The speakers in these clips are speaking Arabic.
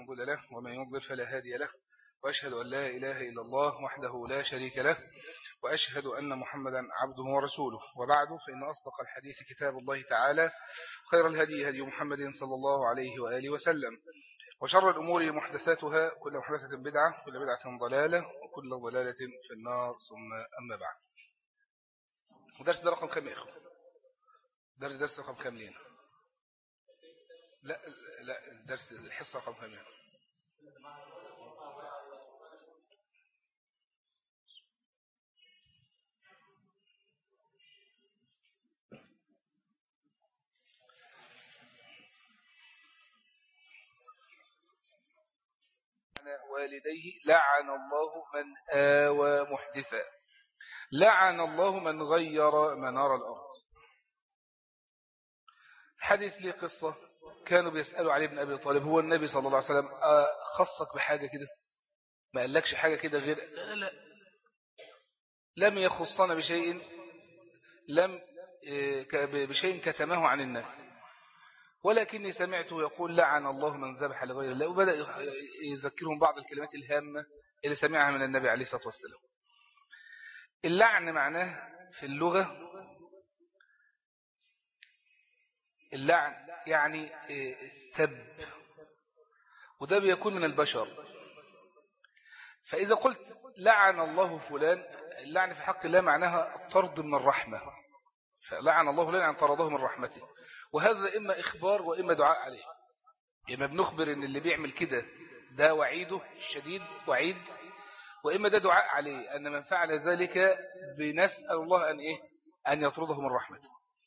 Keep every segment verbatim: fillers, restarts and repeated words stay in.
مضل له ومن يضلل فلا هادي له، وأشهد أن لا إله إلا الله وحده لا شريك له، وأشهد أن محمدا عبده ورسوله. وبعد، فإن أصدق الحديث كتاب الله تعالى، خير الهدي هدي محمد صلى الله عليه وآله وسلم، وشر الأمور محدثاتها، كل محدثة بدعة، كل بدعة ضلالة، وكل ضلالة في النار، ثم أما بعد. درس ده رقم كم يا إخوة؟ درس درس رقم كم لينا؟ لا لا درس الحصة رقم كم يعني؟ والديه لعن الله من آوى محدثا، لعن الله من غير منار الأرض. حديث لي قصة، كانوا بيسألوا علي بن أبي طالب، هو النبي صلى الله عليه وسلم خصك بحاجة كده؟ ما قالكش حاجة كده غير لا, لا لم يخصنا بشيء لم بشيء كتمه عن الناس، ولكني سمعته يقول لعن الله من ذبح لغير الله، وبدأ يذكرهم بعض الكلمات الهامة اللي سمعها من النبي عليه الصلاة والسلام. اللعن معناه في اللغة، اللعن يعني السب، وده بيكون من البشر. فإذا قلت لعن الله فلان، اللعن في حق الله معناها الطرد من الرحمة، فلعن الله فلان عن طرده من رحمته، وهذا إما إخبار وإما دعاء عليه. إما بنخبر إن اللي بيعمل كده ده وعيده الشديد وعيد، وإما ده دعاء عليه أن من فعل ذلك بنسأل الله أن إيه أن يطرده من رحمته.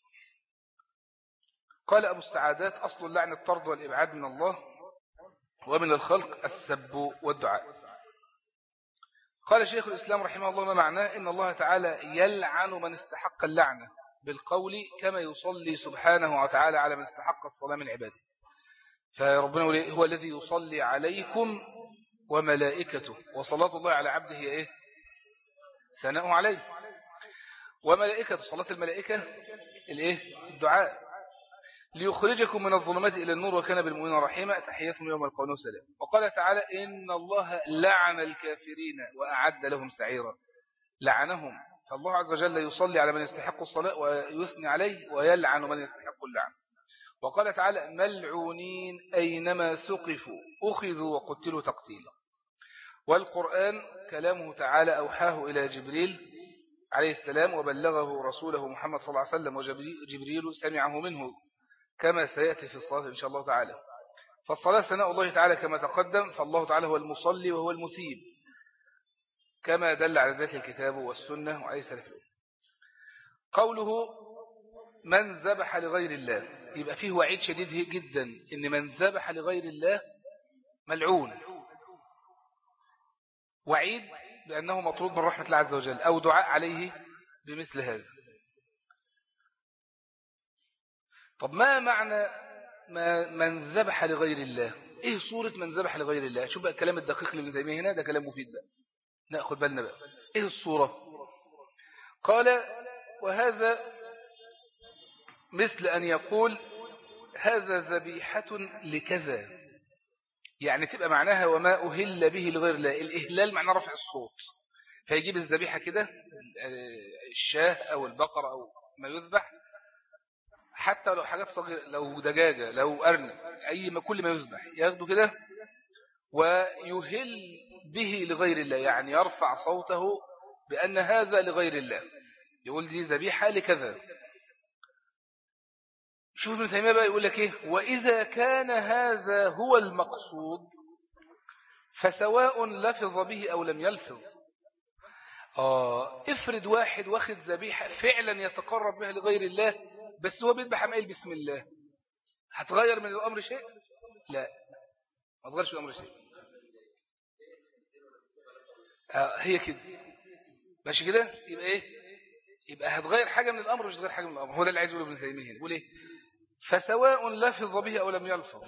قال أبو السعادات: أصل اللعن الطرد والإبعاد من الله، ومن الخلق السب والدعاء. قال شيخ الإسلام رحمه الله: ما معناه؟ إن الله تعالى يلعن من استحق اللعنة بالقول، كما يصلي سبحانه وتعالى على من استحق الصلاة من عباده. فربنا يقول: هو الذي يصلي عليكم وملائكته، وصلاة الله على عبده هي إيه؟ ثناء عليه. وملائكة، صلاة الملائكة الإيه؟ الدعاء. ليخرجكم من الظلمات إلى النور وكان بالمؤمنين رحيما، تحياتهم يوم القيامة سلام. وقال تعالى: إن الله لعن الكافرين وأعد لهم سعيرا. لعنهم، فالله عز وجل يصلي على من يستحق الصلاة ويثني عليه، ويلعن من يستحق اللعن. وقال تعالى: ملعونين أينما ثقفوا أخذوا وقتلوا تقتيلا. والقرآن كلامه تعالى أوحاه إلى جبريل عليه السلام، وبلغه رسوله محمد صلى الله عليه وسلم، وجبريل سمعه منه، كما سيأتي في الصلاة إن شاء الله تعالى. فالصلاة ثناء الله تعالى كما تقدم، فالله تعالى هو المصلي وهو المثيب، كما دل على ذلك الكتاب والسنة وعليه السلام. قوله من ذبح لغير الله، يبقى فيه وعيد شديد جدا إن من ذبح لغير الله ملعون، وعيد بأنه مطرود من رحمة الله عز وجل، أو دعاء عليه بمثل هذا. طب ما معنى ما من ذبح لغير الله؟ إيه صورة من ذبح لغير الله؟ شوف بقى الكلام الدقيق اللي ابن تيمية هنا، ده كلام مفيد بقى، نأخذ بالنا بقى. إيه الصورة؟ قال: وهذا مثل أن يقول هذا ذبيحة لكذا، يعني تبقى معناها وما أهل به لغير الله. الإهلال معناه رفع الصوت، فيجيب الذبيحة كده، الشاه أو البقرة أو ما يذبح، حتى لو حاجات صغيرة، لو دجاجة لو أرنب، أي ما كل ما يذبح ياخده كده ويهل به لغير الله، يعني يرفع صوته بأن هذا لغير الله، يقول دي ذبيحة لكذا. شوف ابن تيمية بقى يقول لك إيه: وإذا كان هذا هو المقصود فسواء لفظ به أو لم يلفظ. آه افرض واحد واخد ذبيحة فعلا يتقرب بها لغير الله، بس هو بيذبح عمال بسم الله، هتغير من الأمر شيء؟ لا، ما تغيرش من الأمر شيء. آه هي كده ماشي كده، يبقى إيه؟ يبقى هتغير حاجة من الأمر، مش هتغير حاجة من الأمر. هو ده اللي عايز يقوله ابن تيمية. يقول إيه؟ فسواء لفظ به أو لم يلفظ.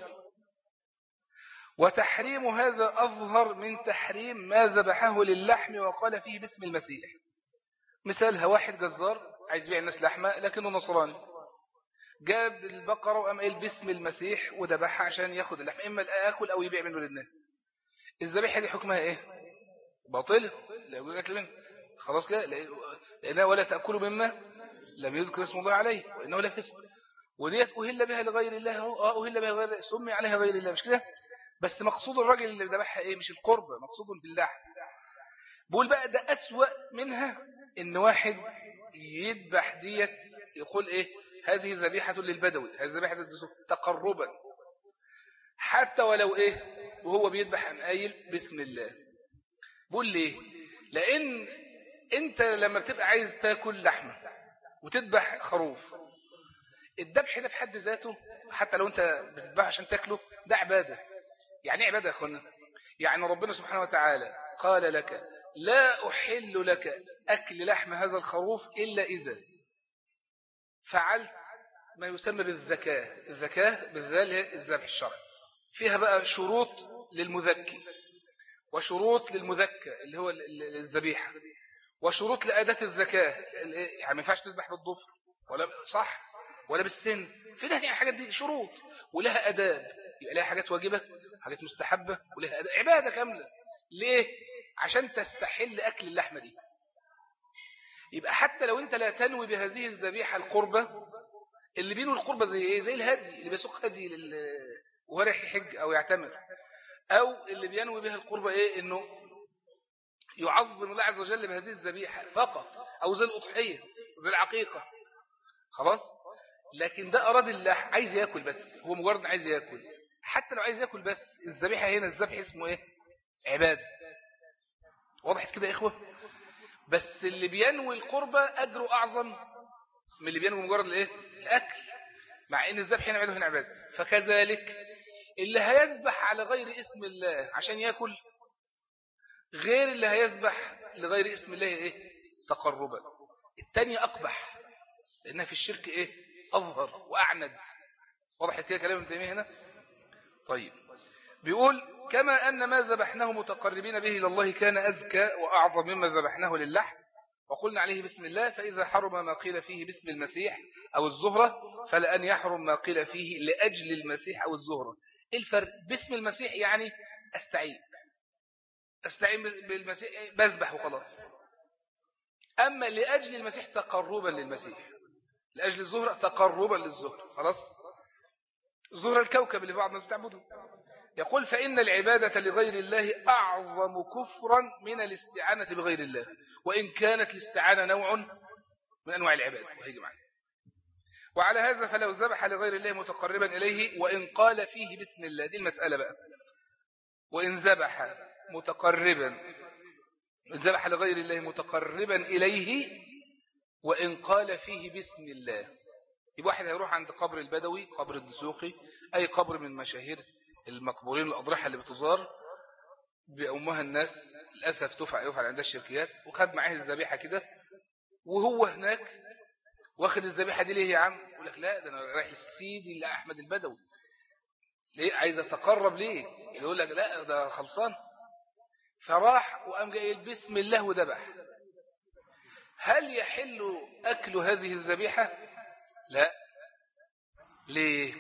وتحريم هذا أظهر من تحريم ما ذبحه للحم وقال فيه باسم المسيح. مثالها: واحد جزار عايز يبيع الناس لحمة لكنه نصراني، جاب البقرة وقام قايل باسم المسيح وذبحها عشان ياخد اللحم، إما يأكل أو يبيع منه للناس. الذبيحة دي حكمها إيه؟ باطلة، لا يقول لك منه خلاص كده، لأنها ولا تأكلوا مما لم يذكر اسم الله عليه وإنه لا فسق. وديت أهل بها لغير الله، اه أهل بها لغير الله، سمي عليها غير الله، مش كده؟ بس مقصود الراجل اللي ذبحها إيه؟ مش القربة، مقصود باللحم. بقول بقى ده أسوأ منها إن واحد يذبح ديت يقول إيه؟ هذه ذبيحة للبدوي، هذه ذبيحة تقربا، حتى ولو إيه وهو بيذبح أم قايل بسم الله. بقول ليه؟ لأن أنت لما بتبقى عايز تاكل لحمة وتذبح خروف، الذبح ده بحد ذاته حتى لو أنت بتذبح عشان تاكله ده عبادة. يعني ايه عبادة يا أخوانا؟ يعني ربنا سبحانه وتعالى قال لك لا أحل لك أكل لحم هذا الخروف إلا إذا فعلت ما يسمى بالزكاة. الزكاة بالذال هي الذبح الشرعي، فيها بقى شروط للمذكي وشروط للمذكى اللي هو الذبيحة، وشروط لأداة الزكاة. يعني ما ينفعش تذبح بالضفر ولا صح ولا بالسن، في ده يعني حاجات دي شروط ولها أداة، يبقى لها حاجات واجبة حاجات مستحبة ولها أداة، عبادة كاملة. ليه؟ عشان تستحل أكل اللحمة دي. يبقى حتى لو أنت لا تنوي بهذه الذبيحة القربة، اللي بينوا القربة زي إيه؟ زي الهدي اللي بيسوق هدي لل... وهو رايح يحج أو يعتمر، أو اللي بينوي بها القربة إيه؟ إنه يعظم الله عز وجل بهذه الذبيحة فقط، أو زي الأضحية زي العقيقة خلاص. لكن ده أراد الله عايز يأكل بس، هو مجرد عايز يأكل، حتى لو عايز يأكل بس الذبيحة هنا الذبح اسمه إيه؟ عبادة. وضحت كده يا إخوة؟ بس اللي بينوي القربة أجره أعظم من اللي بينوي مجرد الإيه؟ الأكل، مع إن الذبح هنا عبادة هنا عبادة. فكذلك اللي هيذبح على غير اسم الله عشان يأكل غير اللي هيذبح لغير اسم الله إيه؟ تقربا. التانية أقبح لأنها في الشرك إيه؟ أظهر وأعند. واضح كده كلام ابن تيمية هنا؟ طيب بيقول كما أن ما ذبحناه متقربين به إلى الله كان أزكى وأعظم مما ذبحناه للحم وقلنا عليه بسم الله، فإذا حرم ما قيل فيه باسم المسيح أو الزهرة فلأن يحرم ما قيل فيه لأجل المسيح أو الزهرة. الفرق باسم المسيح يعني أستعين أستعين بالمسيح بذبح وخلاص. أما لأجل المسيح تقربا للمسيح، لأجل الزهرة تقربا للزهرة خلاص. زهرة الكوكب اللي بعض الناس بتعبده. يقول فإن العبادة لغير الله أعظم كفرا من الاستعانة بغير الله، وإن كانت الاستعانة نوع من أنواع العبادة. وهيجي معنا. وعلى هذا فلو ذبح لغير الله متقربا إليه وإن قال فيه بسم الله، دي المسألة بقى. وإن ذبح متقربا ذبح لغير الله متقربا إليه وإن قال فيه بسم الله، يبقى واحد هيروح عند قبر البدوي قبر الدسوقي أي قبر من مشاهير المقبورين الأضرحة اللي بتزار بأمها الناس للأسف تفعل يفعل عندها الشركيات، وخد معاه الذبيحة كده وهو هناك واخد الذبيحة دي ليه يا عم؟ يقول لك لا ده أنا رايح لسيدي لأحمد البدوي. ليه؟ عايز أتقرب ليه؟ يقول لك لا ده خلصان. فراح وقام جاي بسم الله وذبح. هل يحل أكل هذه الذبيحة؟ لا. ليه؟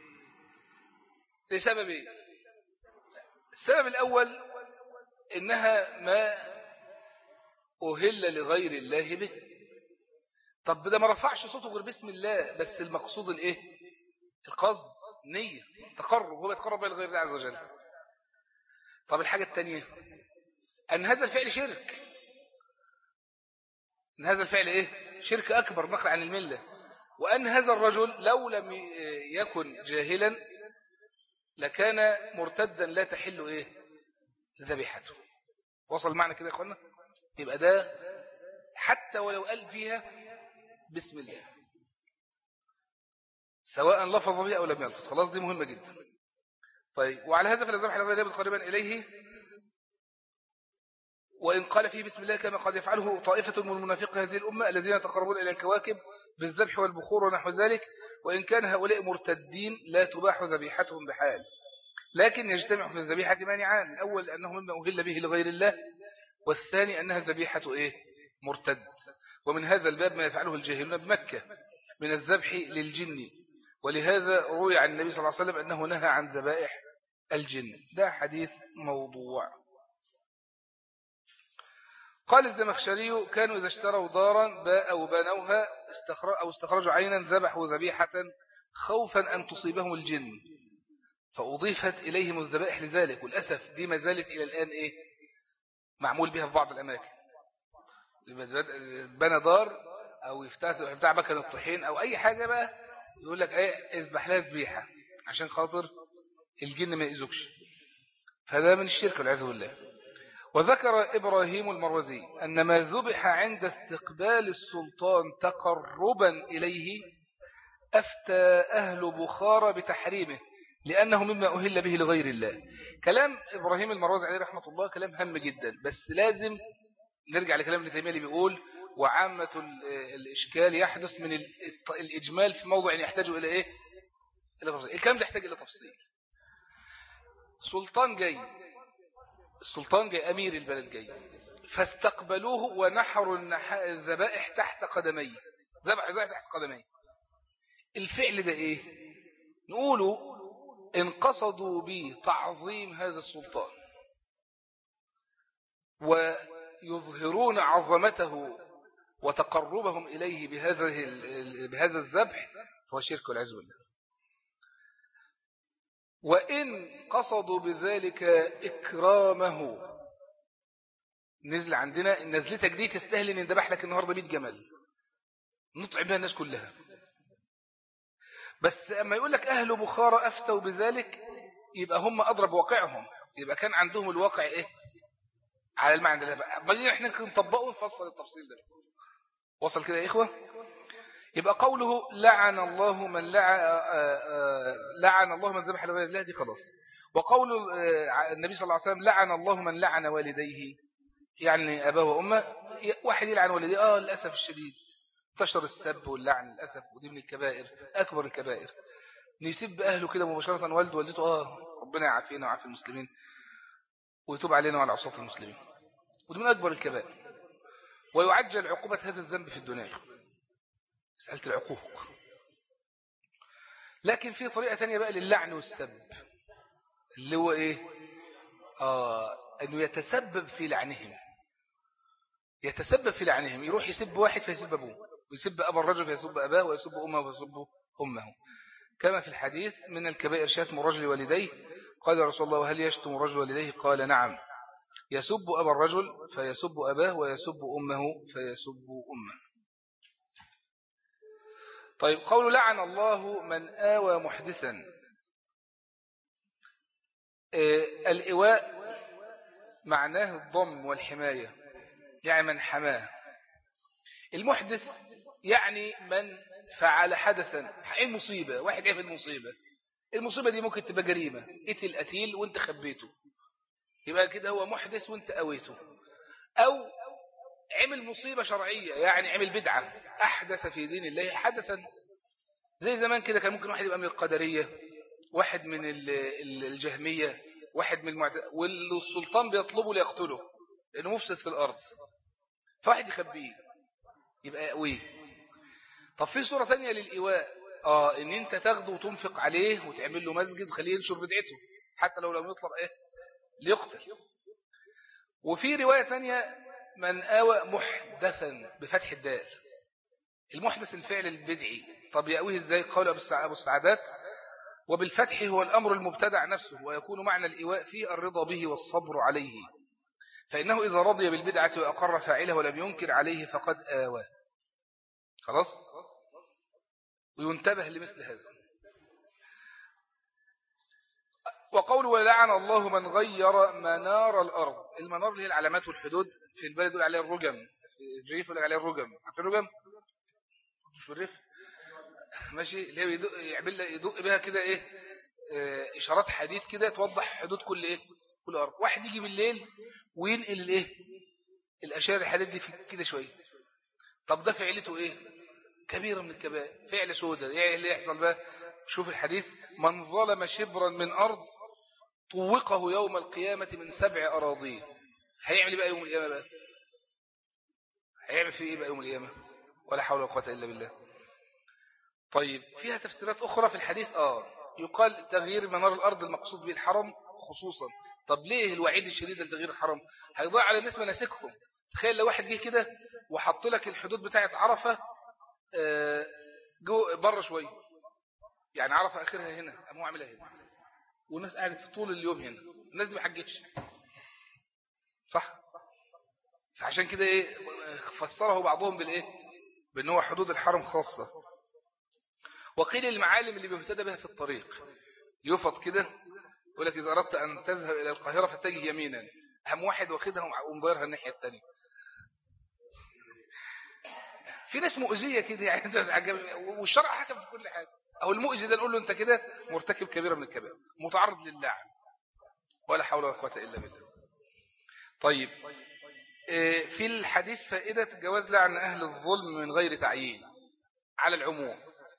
لسببين. السبب الأول إنها ما أهل لغير الله به. طب ده ما رفعش صوته غير بسم الله، بس المقصود الإيه؟ القصد، نية، تقرب، هو يتقرب إلى غير الله عز وجل. طب الحاجة الثانية أن هذا الفعل شرك. أن هذا الفعل إيه؟ شرك أكبر نقل عن الملة. وأن هذا الرجل لو لم يكن جاهلا لكان مرتدا لا تحل إيه؟ ذبيحته. وصل معنا كده يا أخوانا؟ يبقى ده حتى ولو قال فيها بسم الله سواء لفظ بها أو لم يلفظ، خلاص دي مهمة جدا. طيب وعلى هذا فلا ذبح لغير الله متقربا إليه وإن قال فيه بسم الله كما قد يفعله طائفة من المنافق هذه الأمة الذين يتقربون إلى الكواكب بالذبح والبخور ونحو ذلك، وإن كان هؤلاء مرتدين لا تباح ذبيحتهم بحال، لكن يجتمع في الذبيحة مانعان. الأول أنه مما أهل به لغير الله، والثاني أنها ذبيحة إيه؟ مرتد. ومن هذا الباب ما يفعله الجاهلون بمكة من الذبح للجن ولهذا روي عن النبي صلى الله عليه وسلم أنه نهى عن ذبائح الجن. ده حديث موضوع. قال الزمخشري كانوا إذا اشتروا دارا أو بنوها أو استخرجوا عينا ذبحوا ذبيحة خوفا أن تصيبهم الجن فأضيفت إليهم الذبائح لذلك. والأسف دي ما زالت إلى الآن إيه معمول بها في بعض الأماكن. بنى دار أو يفتح مكان الطحين أو أي حاجة بقى يقول لك إيه اذبح لها ذبيحة عشان خاطر الجن ما يأذوكش. فهذا من الشرك والعياذ بالله. وذكر إبراهيم المروزي أن ما ذبح عند استقبال السلطان تقربا إليه أفتى أهل بخارى بتحريمه لأنه مما أهل به لغير الله. كلام إبراهيم المروزي عليه رحمة الله كلام هام جدا، بس لازم نرجع لكلام ابن تيمية اللي بيقول وعامة الإشكال يحدث من الإجمال في موضع يحتاج إلى إيه؟ إلى تفصيل. الكلام ده يحتاج إلى تفصيل. سلطان جاي السلطان جاي أمير البلد جاي فاستقبلوه ونحروا الذبائح تحت قدميه. ذبح الذبائح تحت قدميه. الفعل ده إيه؟ نقوله إن قصدوا به تعظيم هذا السلطان ويظهرون عظمته وتقربهم إليه بهذا بهذا الذبح فهو شرك والعياذ بالله. وإن قصدوا بذلك إكرامه نزل عندنا نزلتك دي تستاهل ان ندبح لك النهارده مية جمل نطعم بها الناس كلها. بس اما يقول لك اهل بخارى افتوا بذلك يبقى هم اضرب واقعهم، يبقى كان عندهم الواقع ايه على المعنى ده بقى. بقى احنا نطبقه ونفصل التفصيل ده. وصل كده يا اخوه؟ يبقى قوله لعن الله من لعن لعن الله من ذبح لغير الله دي خلاص. وقول النبي صلى الله عليه وسلم لعن الله من لعن والديه يعني أباه وأمه. واحد يلعن والديه آه للأسف الشديد انتشر السب واللعن للأسف، ودي من الكبائر أكبر الكبائر. نسب أهله كده مباشرة والده والدته آه ربنا يعافينا ويعافي المسلمين ويتوب علينا وعلى عصاة المسلمين، ودي من أكبر الكبائر. ويعجل عقوبة هذا الذنب في الدنيا مسألة العقوق. لكن في طريقة تانية بقى للعن والسب اللي هو إيه آه أنه يتسبب في لعنهم يتسبب في لعنهم يروح يسب واحد فيسب أبوه، ويسب أبا الرجل فيسب أباه، ويسب أمه فيسب أمه، كما في الحديث من الكبائر شتم الرجل والديه. قال يا رسول الله هل يشتم الرجل والديه؟ قال نعم، يسب أبا الرجل فيسب أباه ويسب أمه فيسب أمه. طيب قول لعن الله من آوى محدثا. آه الإواء معناه الضم والحماية، يعني من حماه. المحدث يعني من فعل حدثا، ايه المصيبة؟ واحد ايه في المصيبة؟ المصيبة دي ممكن تبقى جريمة، قتل قتيل وانت خبيته يبقى كده هو محدث وانت قويته. او عمل مصيبة شرعية يعني عمل بدعة احدث في دين الله حدثا. زي زمان كده كان ممكن واحد يبقى من القدرية، واحد من الجهمية، واحد من المعتزلة، والسلطان بيطلبه ليقتله لانه مفسد في الارض، فواحد يخبيه يبقى يقويه. طب في صورة ثانية للإيواء اه ان انت تاخده وتنفق عليه وتعمل له مسجد وخليه ينشر بدعته حتى لو لم يطلب ايه ليقتل. وفي رواية ثانية من آوى محدثا بفتح الدال. المحدث الفعل البدعي. طب يأويه ازاي؟ قال ابو السعادات وبالفتح هو الامر المبتدع نفسه، ويكون معنى الإيواء فيه الرضا به والصبر عليه، فإنه إذا رضي بالبدعة وأقر فاعله ولم ينكر عليه فقد آوى. خلاص؟ وينتبه لمثل هذا. وقول ولعن الله من غير منار الأرض. المنار اللي هي العلامات والحدود، في البلد يقول عليها الرجم، في الريف يقول عليها الرجم. عارف الرجم؟ مش في الريف ماشي، اللي هي يدق, يعمل يدق بها كده ايه اه اشارات حديد كده توضح حدود كل ايه كل ارض. واحد يجي بالليل وينقل الايه الاشياء الحديد دي كده شويه. طب ده فعلته ايه؟ كبيره من الكبائر، فعل سودة. يعني اللي يحصل بقى شوف الحديث من ظلم شبرا من ارض طوقه يوم القيامه من سبع اراضين. هيعمل ايه بقى يوم القيامه بقى؟ هيعمل فيه ايه بقى يوم القيامه؟ ولا حول ولا قوه الا بالله. طيب فيها تفسيرات أخرى في الحديث آه يقال تغيير منار الأرض المقصود به الحرم خصوصا. طب ليه الوعيد الشديد لتغيير الحرم؟ هيضيع على الناس مناسكهم. تخيل لو واحد جه كده وحط لك الحدود بتاعت عرفة جو بره شوية، يعني عرفة آخرها هنا أمو عاملها هنا، والناس قاعدة طول اليوم هنا، الناس دي ما حجتش صح؟ فعشان كده ايه فسره بعضهم بالايه بان هو حدود الحرم خاصة. وقيل المعالم اللي بيهتدى بها في الطريق يفض كده، يقول لك اذا اردت ان تذهب الى القاهرة فاتجه يمينا، اهم واحد واخدها ومضيرها الناحية الثانية. في ناس مؤذية كده يعني انت بتعجبني، والشرع حكم في كل حاجة. او المؤذي ده نقول له انت كده مرتكب كبيرة من الكبائر، متعرض للعن، ولا حول ولا قوة الا بالله. طيب في الحديث فائدة جواز لعن أهل الظلم من غير تعيين على العموم.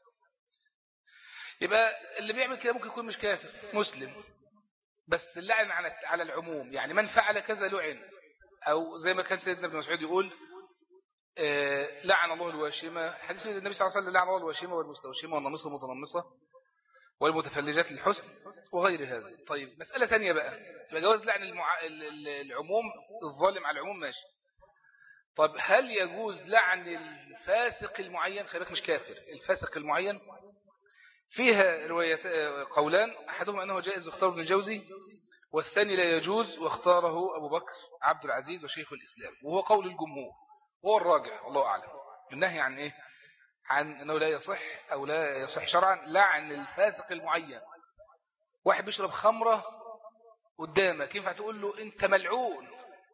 يبقى اللي بيعمل كده ممكن يكون مش كافر مسلم، بس اللعن على العموم، يعني من فعل كذا لعن. أو زي ما كان سيدنا ابن مسعود يقول لعن الله الواشمة، حديث النبي صلى الله عليه وسلم لعن الله الواشمة والمستوشمة والنمصة والمتنمصة والمتفلجات للحسن وغير هذا. طيب مسألة ثانية بقى، يبقى جواز لعن المع... العموم الظالم على العموم ماشي. طب هل يجوز لعن الفاسق المعين؟ خليك مش كافر، الفاسق المعين فيها روايات قولان، أحدهما أنه جائز واختاره ابن الجوزي، والثاني لا يجوز واختاره أبو بكر عبد العزيز وشيخ الإسلام، وهو قول الجمهور وهو الراجع الله أعلم. النهي عن إيه؟ عن أنه لا يصح أو لا يصح شرعا لعن الفاسق المعين. واحد بيشرب خمرة قدامك ينفع تقول له أنت ملعون؟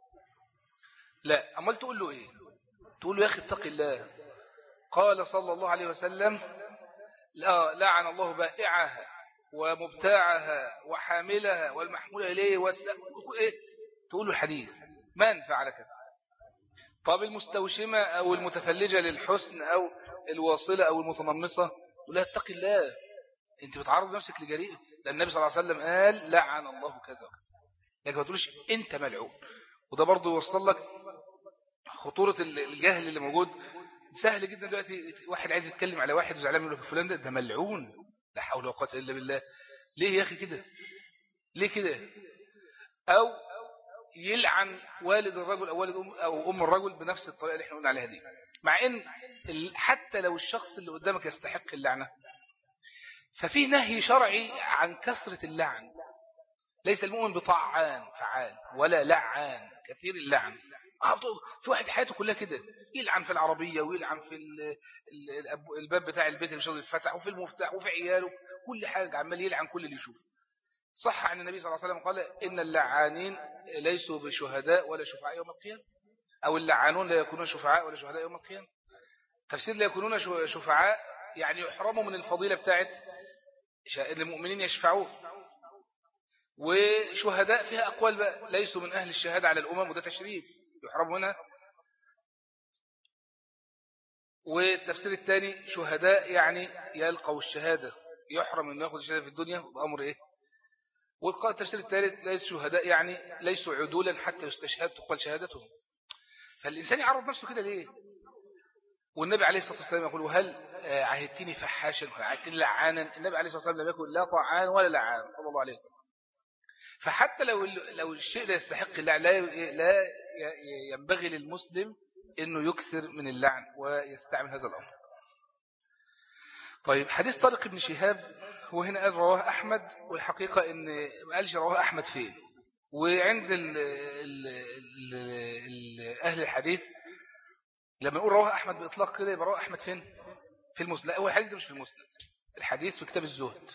لا. أمال تقول له إيه؟ تقول له يا أخي اتق الله، قال صلى الله عليه وسلم لا لعن الله بائعها ومبتاعها وحاملها والمحمولة إليه والس... إيه؟ تقول له الحديث من فعل كذا. طب المستوشمة أو المتفلجة للحسن أو الواصلة أو المتنمصة تقول لها اتق الله، أنت بتعرض نفسك لجريئة، لأن النبي صلى الله عليه وسلم قال لعن الله كذا وكذا، لكن ما تقولش أنت ملعون. وده برضو يوصل لك خطورة الجهل اللي موجود. سهل جدا دلوقتي واحد عايز يتكلم على واحد وزعلان يقول له فلان ده ده ملعون، لا حول ولا قوه الا بالله. ليه يا اخي كده؟ ليه كده؟ او يلعن والد الرجل او والد ام او ام الرجل بنفس الطريقه اللي احنا قلنا عليها دي، مع ان حتى لو الشخص اللي قدامك يستحق اللعنه ففي نهي شرعي عن كثرة اللعن. ليس المؤمن بطعان فعال ولا لعان كثير اللعن. في واحد حياته كلها كده يلعن في العربية ويلعن في الباب بتاع البيت اللي مش راضي يتفتح وفي المفتاح وفي عياله، كل حاجة عمال يلعن كل اللي يشوفه. صح عن النبي صلى الله عليه وسلم قال إن اللعانين ليسوا بشهداء ولا شفعاء يوم القيامة، أو اللعانون لا يكونون شفعاء ولا شهداء يوم القيامة. تفسير لا يكونون شفعاء يعني يحرموا من الفضيلة بتاعت المؤمنين يشفعون، وشهداء فيها أقوال بقى ليسوا من أهل الشهادة على الأمم وده تشريف يحرموا منها. والتفسير الثاني شهداء يعني يلقوا الشهادة، يحرم أن يأخذ الشهادة في الدنيا وده أمر إيه. والتفسير الثالث ليس شهداء يعني ليسوا عدولا حتى يستشهد تقبل شهادتهم. فالإنسان يعرض نفسه كده ليه؟ والنبي عليه الصلاة والسلام يقول هل عهدتني فحاشا ولا عهدتني لعانا؟ النبي عليه الصلاة والسلام لم يكن لا طعان ولا لعان صلى الله عليه وسلم. فحتى لو لو الشيء لا يستحق اللعن لا لا ينبغي للمسلم انه يكثر من اللعن ويستعمل هذا الامر. طيب حديث طارق بن شهاب وهنا قال رواه احمد، والحقيقه ان ما قالش رواه احمد فين. وعند ال ال ال ال اهل الحديث لما يقول رواه احمد باطلاق كده يبقى رواه احمد فين؟ في المسند. لا هو الحديث ده مش في المسند، الحديث في كتاب الزهد،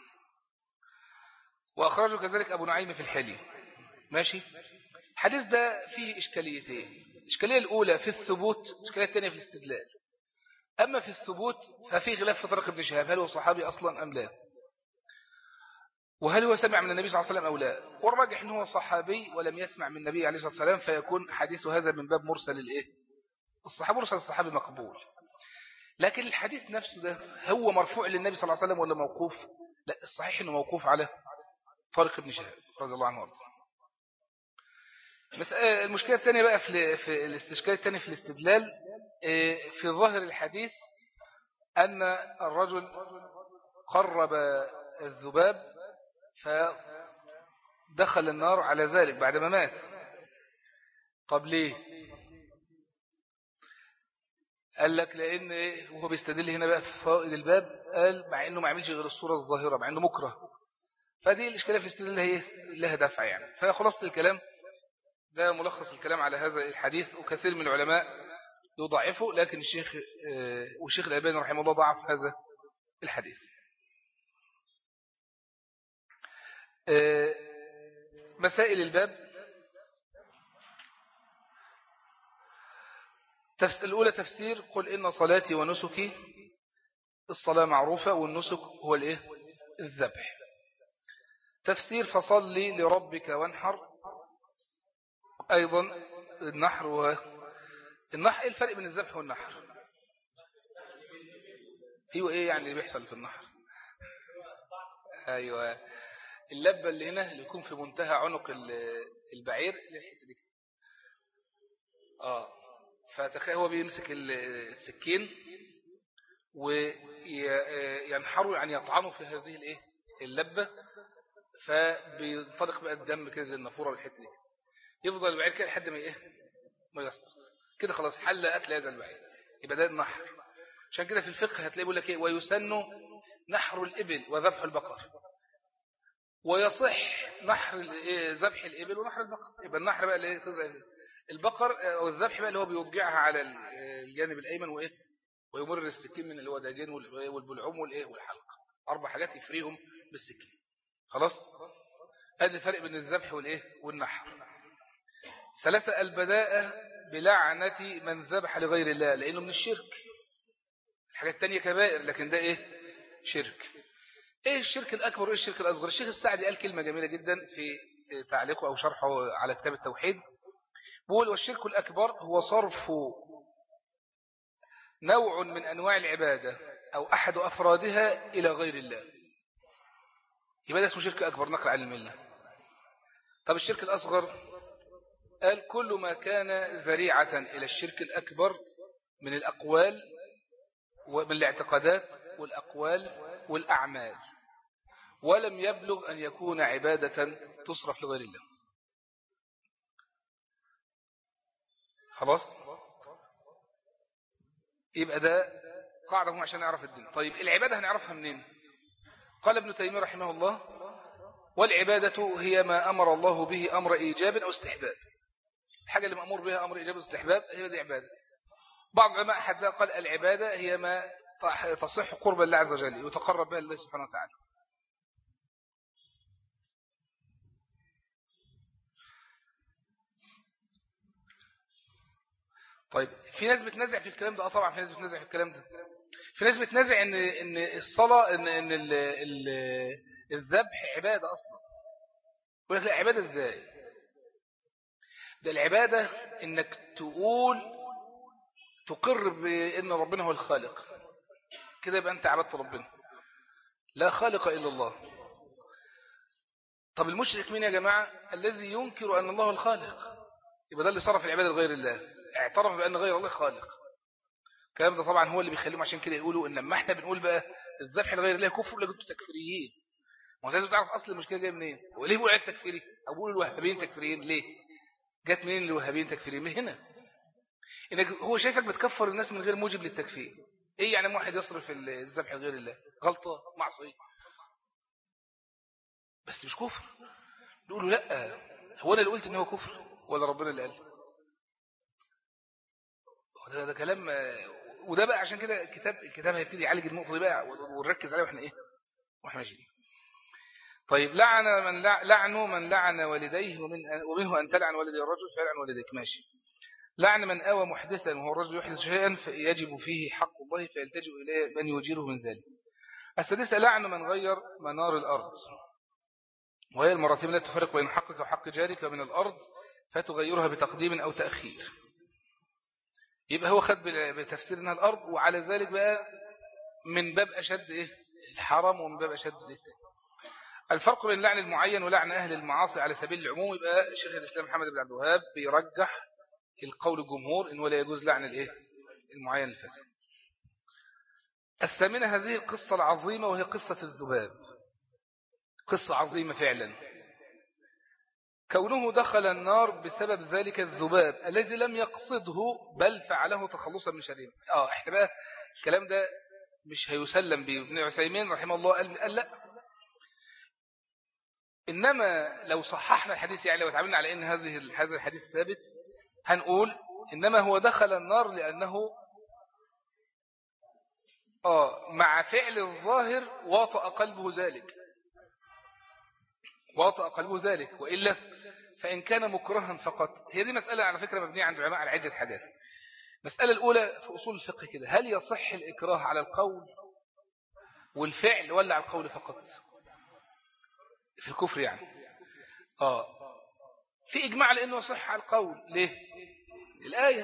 واخرجه كذلك ابو نعيم في الحلي. ماشي. الحديث ده فيه إشكاليتين، الإشكالية الأولى في الثبوت، الإشكالية الثانية في الاستدلال. أما في الثبوت ففي خلاف في طارق بن شهاب، هل هو صحابي أصلا أم لا، وهل هو سمع من النبي صلى الله عليه وسلم أو لا. والراجح أنه هو صحابي ولم يسمع من النبي عليه الصلاة والسلام، فيكون حديث هذا من باب مرسل الإيه؟ الصحابة. مرسل الصحابي مقبول. لكن الحديث نفسه ده هو مرفوع للنبي صلى الله عليه وسلم ولا موقوف؟ لا، الصحيح أنه موقوف على طارق بن شهاب رضي الله عنه وارضاه. المشكلة الثانية بقى في, في الاستشكال الثاني في الاستدلال في ظاهر الحديث أن الرجل قرب الذباب فدخل النار على ذلك بعدما مات. طب ليه؟ قال لك لأن وهو بيستدل هنا بقى في فوائد الباب، قال مع أنه ما عملش غير الصورة الظاهرة مع أنه مكره، فدي الإشكالية في الاستدلال هي لها دفع يعني. فخلاصة الكلام ده ملخص الكلام على هذا الحديث، وكثير من العلماء يضعفه، لكن الشيخ والشيخ الألباني رحمه الله ضعف هذا الحديث. مسائل الباب: الأولى تفسير قل إن صلاتي ونسكي. الصلاة معروفة والنسك هو الإيه؟ الذبح. تفسير فصلي لربك وانحر، أيضا النحر. والنحر إيه الفرق بين الذبح والنحر؟ أيوة إيه يعني اللي بيحصل في النحر؟ أيوة اللبة اللي هنا اللي يكون في منتهى عنق البعير آه فتخيل هو بيمسك السكين وينحروا يعني يطعنوا في هذه الايه اللبة، فبينطلق بقى الدم كده زي النافوره والحته دي، يفضل البعير كده لحد ما ايه ما يسقط كده، خلاص حل اكل هذا البعير، يبقى ده النحر. عشان كده في الفقه هتلاقي بيقول لك ايه: ويسن نحر الابل وذبح البقر. ويصح نحر ذبح الابل ونحر البقر. يبقى النحر بقى اللي البقر، او الذبح بقى اللي هو بيوضعها على الجانب الايمن وايه ويمر السكين من الوداجين والبلعوم والايه والحلق، اربع حاجات يفريهم بالسكين. خلاص، هذا الفرق بين الذبح والايه والنحر. ثلاثة: البداءة بلعنة من ذبح لغير الله، لانه من الشرك. الحاجات التانية كبائر، لكن ده ايه شرك. ايه الشرك الاكبر وايه الشرك الاصغر؟ الشيخ السعدي قال كلمة جميلة جدا في تعليقه او شرحه على كتاب التوحيد، بيقول: والشرك الاكبر هو صرف نوع من أنواع العبادة أو أحد أفرادها إلى غير الله. يبقى ده اسمه شرك أكبر، نقل عن الملة. طب الشرك الأصغر؟ قال: كل ما كان ذريعة إلى الشرك الأكبر من الأقوال ومن الاعتقادات والأقوال والأعمال، ولم يبلغ أن يكون عبادة تصرف لغير الله. خلاص، يبقى ده قاعدة هم عشان نعرف الدين. طيب العبادة هنعرفها منين؟ قال ابن تيمية رحمه الله: والعبادة هي ما أمر الله به أمر إيجاب أو استحباب. الحاجة اللي مأمور بها أمر إيجاب أو استحباب هي دي عبادة. بعض العلماء حتى قال العبادة هي ما تصح قرب الله عز وجل يتقرب بها الله سبحانه وتعالى. طيب في ناس بتنازع في الكلام ده. اه طبعا في ناس بتنازع في الكلام ده. في ناس بتنازع ان ان الصلاه ان ان الذبح عباده اصلا. يقول لك لا، عباده ازاي؟ ده العباده انك تقول تقر بان ربنا هو الخالق، كده يبقى انت عبدت ربنا، لا خالق الا الله. طب المشرك مين يا جماعه؟ الذي ينكر ان الله هو الخالق، يبقى ده اللي صرف العباده لغير الله، اعترف بان غير الله خالق. الكلام ده طبعا هو اللي بيخليهم عشان كده يقولوا ان لما احنا بنقول بقى الذبح لغير الله كفر، لقيتوا تكفيريين. ما هو لازم تعرف اصل المشكله جايه منين، وليه بيقولوا عليك تكفيري او بيقولوا الوهابيين تكفيريين. ليه جت منين الوهابيين تكفيريين؟ من هنا، انك هو شايفك بتكفر الناس من غير موجب للتكفير. ايه يعني واحد يصرف الذبح لغير الله؟ غلطه، معصيه، بس مش كفر. نقول له لا، هو انا اللي قلت ان هو كفر ولا ربنا اللي قال؟ ده, ده كلام. وده بقى عشان كده الكتاب الكتاب هيبتدي يعالج النقطه دي بقى ونركز عليها واحنا ايه واحنا ماشيين. طيب لعن من لعنه من لعن والديه، ومن ومنه ان تلعن والدي الرجل فيلعن والديك. ماشي. لعن من آوى محدثا وهو الرجل يحدث شيئا فيجب فيه حق الله فيلتجئ اليه من يجيره من ذلك. السادسة: لعن من غير منار الارض، وهي المراتب التي تفرق بين حقك وحق جارك من الارض فتغيرها بتقديم او تاخير. يبقى هو خد بتفسير انها الارض، وعلى ذلك بقى من باب اشد ايه الحرام ومن باب اشد ايه. الفرق بين لعن المعين ولعن اهل المعاصي على سبيل العموم، يبقى شيخ الاسلام محمد بن عبد الوهاب بيرجح القول الجمهور ان ولا يجوز لعن الايه المعين الفاسد. الثامنة هذه القصة العظيمة وهي قصة الذباب. قصة عظيمة فعلا. كونه دخل النار بسبب ذلك الذباب الذي لم يقصده بل فعله تخلصا من شرهم. اه احنا بقى الكلام ده مش هيسلم به. ابن عثيمين رحمه الله قال, قال لا، إنما لو صححنا الحديث يعني لو تعاملنا على أن هذه هذا الحديث ثابت هنقول إنما هو دخل النار لأنه آه مع فعل الظاهر واطأ قلبه ذلك واطأ قلبه ذلك وإلا فإن كان مكرها فقط. هي دي مسألة على فكرة مبنية عند العلماء على عدة حاجات. مسألة الأولى في أصول الفقه كده، هل يصح الإكراه على القول والفعل ولا على القول فقط في الكفر يعني؟ آه في إجماع لأنه يصح على القول. ليه؟ الآية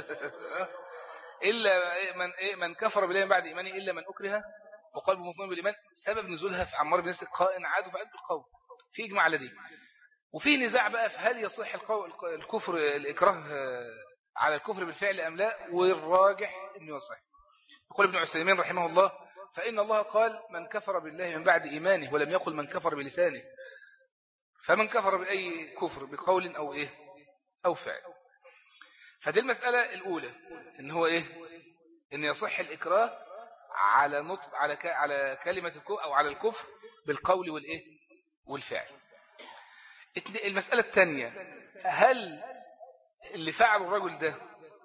إلا من, إيه من كفر بالله من بعد إيمانه إلا من أكره وقلبه مطمئن بالإيمان. سبب نزولها في عمار بن ياسر قائن عاد فعد بالقول. في إجماع على دي. وفي نزاع بقى في هل يصح القول الكفر الإكراه على الكفر بالفعل أم لا، والراجح أنه يصح. يقول ابن عثيمين رحمه الله فإن الله قال من كفر بالله من بعد إيمانه ولم يقل من كفر بلسانه، فمن كفر بأي كفر بقول أو إيه أو فعل. فدي المسألة الأولى إن هو إيه إن يصح الإكراه على نطق على ك... على كلمة الكفر أو على الكفر بالقول والإيه والفعل. المسألة الثانية، هل اللي فعله الرجل ده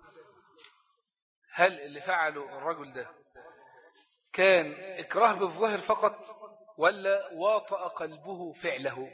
هل اللي فعله الرجل ده كان إكراه بالظاهر فقط ولا واطأ قلبه فعله؟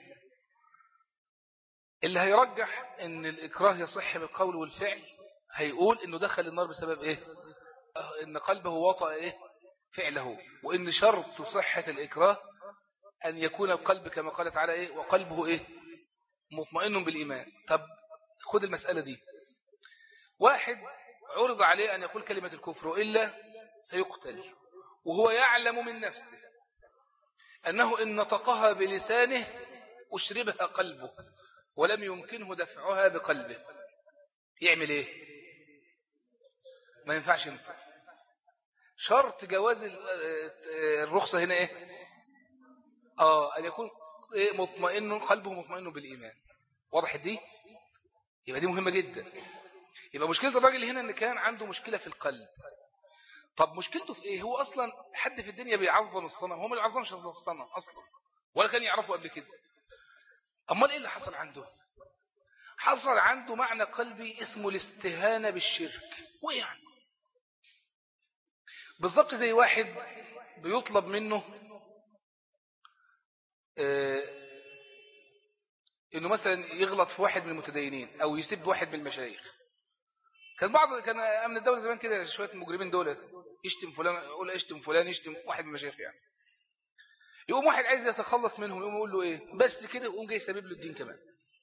اللي هيرجح ان الإكراه يصح بالقول والفعل هيقول انه دخل النار بسبب ايه؟ ان قلبه واطأ ايه فعله، وان شرط صحة الإكراه ان يكون القلب كما قال تعالى ايه وقلبه ايه مطمئن بالإيمان. طب خد المسألة دي، واحد عرض عليه ان يقول كلمة الكفر وإلا سيقتل، وهو يعلم من نفسه أنه إن نطقها بلسانه أشربها قلبه ولم يمكنه دفعها بقلبه، يعمل إيه؟ ما ينفعش ينطق. شرط جواز الرخصة هنا إيه؟ آه أن يكون مطمئن قلبه مطمئن بالإيمان. واضح دي؟ يبقى دي مهمة جدا. يبقى مشكلة الراجل هنا أن كان عنده مشكلة في القلب. طب مشكلته في ايه؟ هو اصلا حد في الدنيا بيعظم الصنم؟ هو ما بيعظمش الصنم اصلا ولا كان يعرفه قبل كده. امال ايه اللي حصل عنده؟ حصل عنده معنى قلبي اسمه الاستهانة بالشرك. ويعني بالضبط زي واحد بيطلب منه آه انه مثلا يغلط في واحد من المتدينين او يسب واحد من المشايخ. كان بعض كان امن الدوله زمان كده شويه المجرمين دول يشتم فلان يقول اشتم فلان يشتم واحد من المشايخ يعني. يقوم واحد عايز يتخلص منهم يقوم يقول له ايه بس كده، ويقوم جاي سبب له الدين كمان،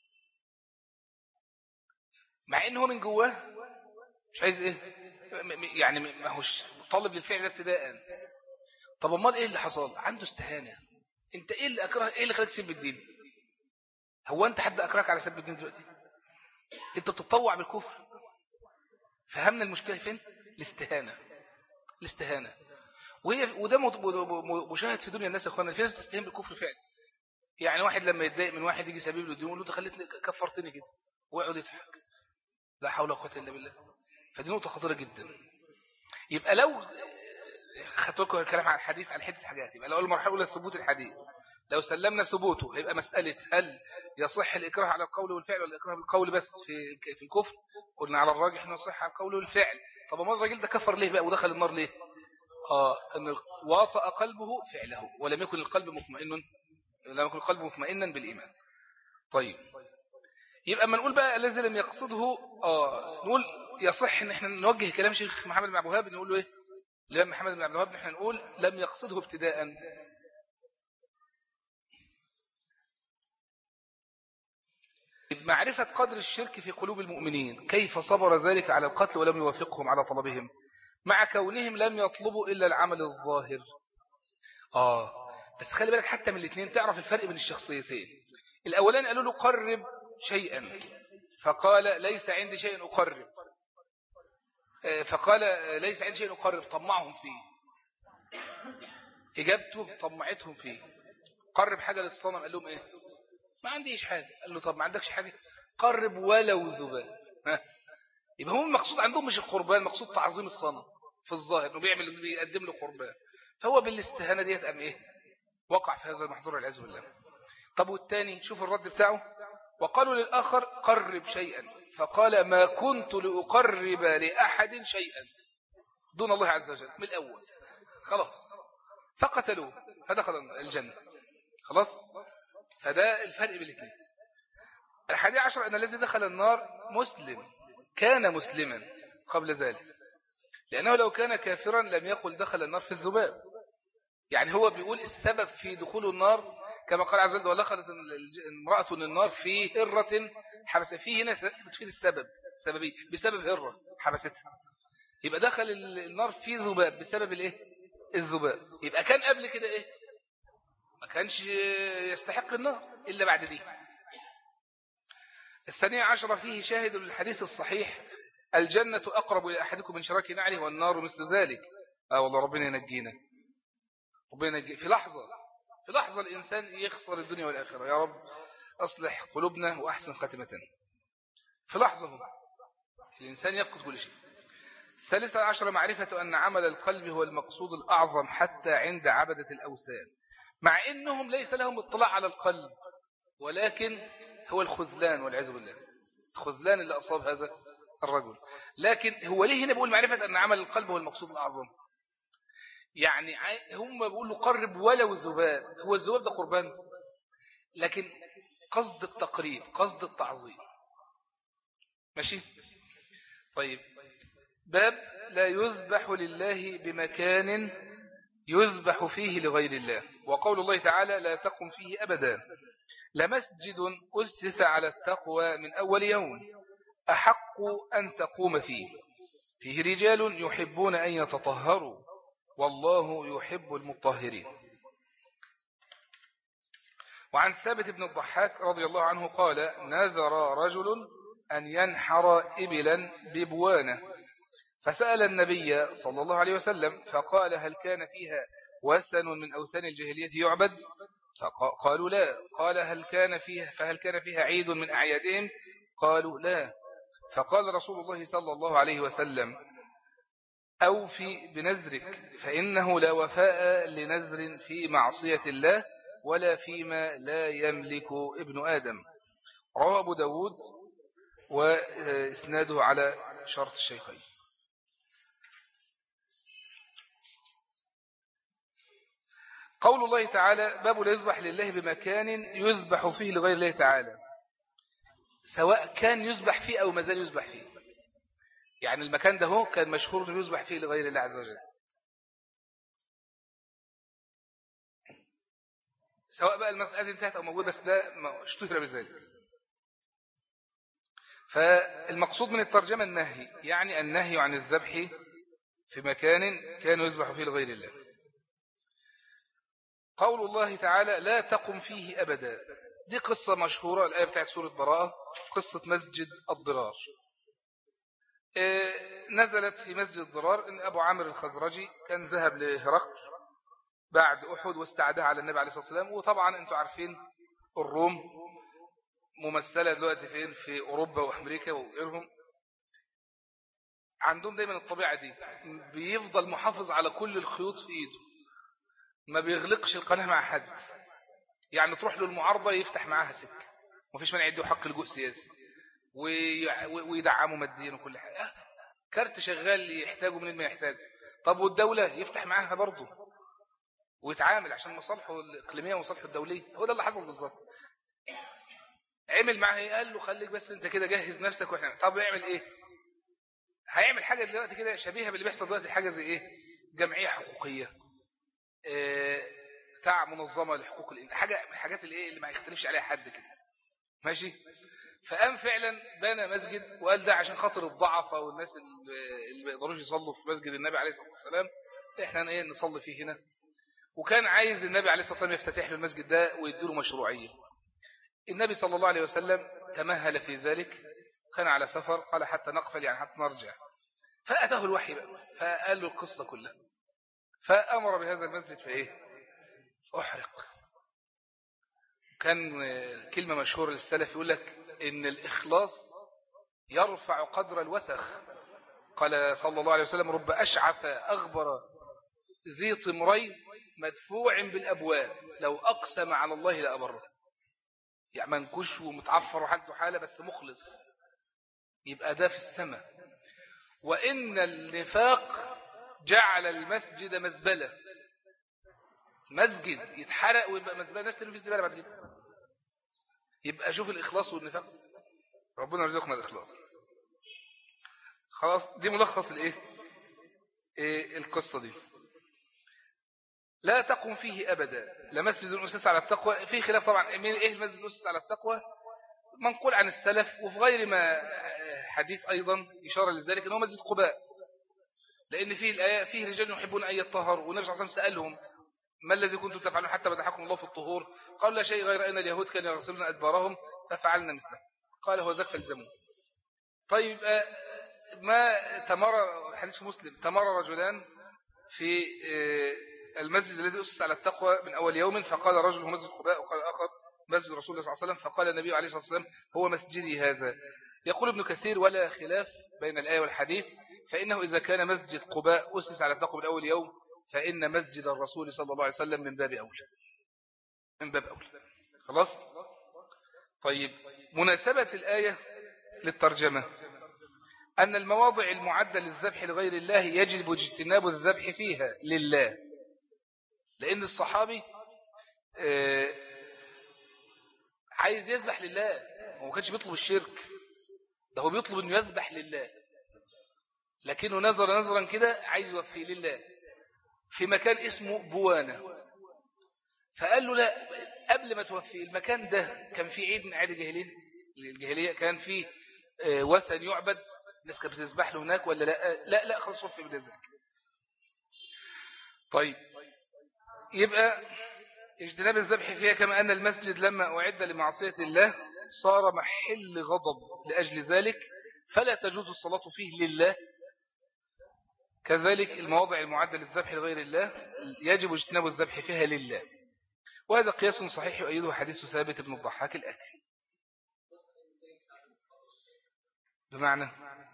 مع ان هو من جواه مش عايز ايه يعني ما هوش طالب للفعل ده ابتداء. طب امال ايه اللي حصل؟ عنده استهانه. انت ايه اللي اكره ايه اللي خلاك تسب الدين؟ هو انت حد اكرهك على سب الدين دلوقتي؟ انت بتتطوع بالكفر. فهمنا المشكله فين؟ الاستهانه. الاستهانه وهي وده مشاهد في دنيا الناس يا اخوانا. في ناس تستهين بالكفر فعلا. يعني واحد لما يتضايق من واحد يجي سبيب له الدين يقول له انت خليتني كفرتني كده ويقعد يضحك. لا حول ولا قوه الا بالله. فدي نقطه خطيره جدا. يبقى لو خدت لكم الكلام عن الحديث عن حته حاجات، يبقى لو المرحله الاولى ثبوت الحديث لو سلمنا ثبوته هيبقى مساله هل يصح الاكراه على القول والفعل ولا الاكراه بالقول بس في في الكفر؟ قلنا على الراجح انه يصح على القول والفعل. طب ما الراجل ده كفر ليه بقى ودخل النار ليه؟ اه ان واطأ قلبه فعله ولم يكن القلب مطمئن لم يكن القلب مطمئنا بالايمان. طيب يبقى ما نقول بقى الذي لم يقصده اه نقول يصح ان احنا نوجه كلام شيخ محمد بن عبد الوهاب نقول له ايه الإمام محمد بن عبد الوهاب احنا نقول لم يقصده ابتداء. معرفة قدر الشرك في قلوب المؤمنين كيف صبر ذلك على القتل ولم يوافقهم على طلبهم مع كونهم لم يطلبوا إلا العمل الظاهر. آه بس خلي بالك حتى من الاثنين تعرف الفرق بين الشخصيتين. الأولان قالوا له قرب شيئا فقال ليس عندي شيء أقرب، فقال ليس عندي شيء أقرب طمعهم فيه. إجابته طمعتهم فيه. قرب حاجة للصنم، قال لهم إيه؟ ما عنديش حاجة. قال له طب ما عندكش حاجة؟ قرب ولو ذباب. يبقى هم المقصود عندهم مش القربان، مقصود تعظيم الصنم في الظاهر، انه بيعمل بيقدم له قربان. فهو بالاستهانة ديت أم إيه؟ وقع في هذا المحظور والعياذ بالله. طب والتاني شوف الرد بتاعه. وقالوا للآخر قرب شيئا، فقال ما كنت لأقرب لأحد شيئا دون الله عز وجل من الأول. خلاص فقتلوه فدخل الجنة. خلاص. فده الفرق بين الاثنين. الحادي عشر أن الذي دخل النار مسلم، كان مسلما قبل ذلك، لأنه لو كان كافرا لم يقل دخل النار في الذباب. يعني هو بيقول السبب في دخول النار كما قال عز وجل ودخلت امرأة النار في هرة حبس. فيه هنا بتفيد السبب سببي بسبب هرة حبستها. يبقى دخل النار في ذباب بسبب الايه؟ الذباب. يبقى كان قبل كده ايه؟ ما كانش يستحق النار إلا بعد دي. الثانية عشرة فيه شاهد للحديث الصحيح الجنة أقرب إلى أحدكم من شراك نعله والنار مثل ذلك. آه والله ربنا ينجينا. ربنا ينجي. في لحظة في لحظة الإنسان يخسر الدنيا والآخرة. يا رب أصلح قلوبنا وأحسن خاتمتنا. في لحظة هو الإنسان يفقد كل شيء. الثالثة عشرة معرفة أن عمل القلب هو المقصود الأعظم حتى عند عبدة الأوثان، مع إنهم ليس لهم اطلاع على القلب، ولكن هو الخذلان والعياذ بالله. الخذلان اللي أصاب هذا الرجل. لكن هو ليه هنا بيقول معرفة أن عمل القلب هو المقصود الأعظم؟ يعني هم بيقولوا قرب ولو ذباب. هو الذباب ده قربان، لكن قصد التقريب، قصد التعظيم. ماشي. طيب باب لا يذبح لله بمكان يذبح فيه لغير الله. وقول الله تعالى لا تقم فيه أبدا لمسجد أسس على التقوى من أول يوم أحق أن تقوم فيه فيه رجال يحبون أن يتطهروا والله يحب المطهرين. وعن ثابت بن الضحاك رضي الله عنه قال نذر رجل أن ينحر إبلا ببوانة فسأل النبي صلى الله عليه وسلم فقال هل كان فيها وثن من أوثان الجاهلية يعبد؟ فقالوا لا. قال هل كان فيها فهل كان فيها عيد من أعيادهم؟ قالوا لا. فقال رسول الله صلى الله عليه وسلم أوفي بنذرك فإنه لا وفاء لنذر في معصية الله ولا فيما لا يملك ابن آدم. رواه أبو داود وإسناده على شرط الشيخين. قول الله تعالى باب لا يذبح لله بمكان يذبح فيه لغير الله تعالى، سواء كان يذبح فيه أو مازال يذبح فيه. يعني المكان ده هو كان مشهور أنه يذبح فيه لغير الله عز وجل، سواء بقى المسألة انتهت أو موجودة، بس ده اشتهر بذلك. فالمقصود من الترجمة النهي، يعني النهي عن الذبح في مكان كان يذبح فيه لغير الله. قول الله تعالى لا تقم فيه أبدا، دي قصة مشهورة، الآية بتاعت سورة براءة، قصة مسجد الضرار. نزلت في مسجد الضرار إن أبو عامر الخزرجي كان ذهب لهرقل بعد أحد واستعدها على النبي عليه الصلاة والسلام. وطبعا أنتم عارفين الروم ممثلة دلوقتي فين؟ في أوروبا وأمريكا وغيرهم. عندهم دايما الطبيعة دي، بيفضل محافظ على كل الخيوط في إيده، ما بيغلقش القناة مع حد. يعني تروح له المعارضة يفتح معاها سكة، مفيش مانع يديه حق لجوء سياسي ويدعمه ماديا وكل حاجة. كارت شغال يحتاجه من ما يحتاجه. طب والدولة يفتح معاها برضه ويتعامل عشان مصالحه الإقليمية ومصالحه الدولية. هو ده اللي حصل بالظبط. عمل معاه ايه؟ قال له خليك بس انت كده جهز نفسك واحنا. طب يعمل ايه؟ هيعمل حاجة دلوقتي كده شبيهة باللي بيحصل دلوقتي، حاجة زي ايه؟ جمعية حقوقية اه بتاع منظمة لحقوق الانسان، حاجة من الحاجات اللي ايه اللي ما يختلفش عليها حد كده. ماشي. فقام فعلا بنى مسجد وقال ده عشان خاطر الضعفة والناس اللي ما يقدروش يصلوا في مسجد النبي عليه الصلاة والسلام، احنا ايه نصلي فيه هنا. وكان عايز النبي عليه الصلاة والسلام يفتتح له المسجد ده ويديله مشروعية. النبي صلى الله عليه وسلم تمهل في ذلك، كان على سفر، قال حتى نقفل يعني حتى نرجع. فأتاه الوحي بقى فقال له القصة كلها. فأمر بهذا المسجد فإيه أحرق. كان كلمة مشهورة للسلف يقول لك إن الإخلاص يرفع قدر الوسخ. قال صلى الله عليه وسلم رب أشعث أغبر ذي طمرين مدفوع بالأبواب لو أقسم على الله لأبره. يعني منكش ومتعفر وحالته حالة بس مخلص يبقى ده في السماء. وإن النفاق جعل المسجد مزبلة، مسجد يتحرق ويبقى مزبلة، ناس تلو في الزبالة بعد كده. يبقى شوف الإخلاص والنفاق، ربنا يرزقنا الإخلاص. خلاص دي ملخص الإيه إيه القصة دي. لا تقم فيه أبدا لمسجد أسس على التقوى. في خلاف طبعا إيه المسجد أسس على التقوى، منقول عن السلف وفي غير ما حديث أيضا إشارة لذلك أنه مسجد قباء، لأن فيه الآية فيه رجال يحبون أن يطهروا، والنبي صلى الله عليه وسلم سألهم ما الذي كنتم تفعلون حتى مدحكم الله في الطهور؟ قالوا لا شيء غير أن اليهود كانوا يغسلون أدبارهم ففعلنا مثله. قال هو ذاك فالزمون. طيب ما تمر حديث مسلم تمر رجلان في المسجد الذي أسس على التقوى من أول يوم، فقال رجل هو مسجد قباء وقال آخر مسجد رسول الله صلى الله عليه وسلم، فقال النبي عليه الصلاة والسلام هو مسجدي هذا. يقول ابن كثير ولا خلاف بين الآية والحديث، فإنه إذا كان مسجد قباء أسس على التقوى من أول يوم فإن مسجد الرسول صلى الله عليه وسلم من باب أولى، من باب أولى. خلاص. طيب مناسبة الآية للترجمة أن المواضع المعدة للذبح لغير الله يجب اجتناب الذبح فيها لله، لأن الصحابي عايز يذبح لله، هو ما كانش بيطلب الشرك، ده هو بيطلب أنه يذبح لله، لكنه نظر نظرا كده عايز يوفي لله في مكان اسمه بوانة. فقال له لا، قبل ما توفي المكان ده كان في عيد من عيد الجاهلين الجاهلية، كان في وثن يعبد، الناس كانت بتذبح له هناك ولا لا؟ لا لا خلاص وفي بذلك. طيب يبقى اجتناب الذبح فيها، كما أن المسجد لما أعد لمعصية الله صار محل غضب لأجل ذلك فلا تجوز الصلاة فيه لله. كذلك المواضع المعدة للذبح لغير الله يجب اجتناب الذبح فيها لله. وهذا قياس صحيح يؤيده حديث ثابت بن الضحاك الآتي. بمعنى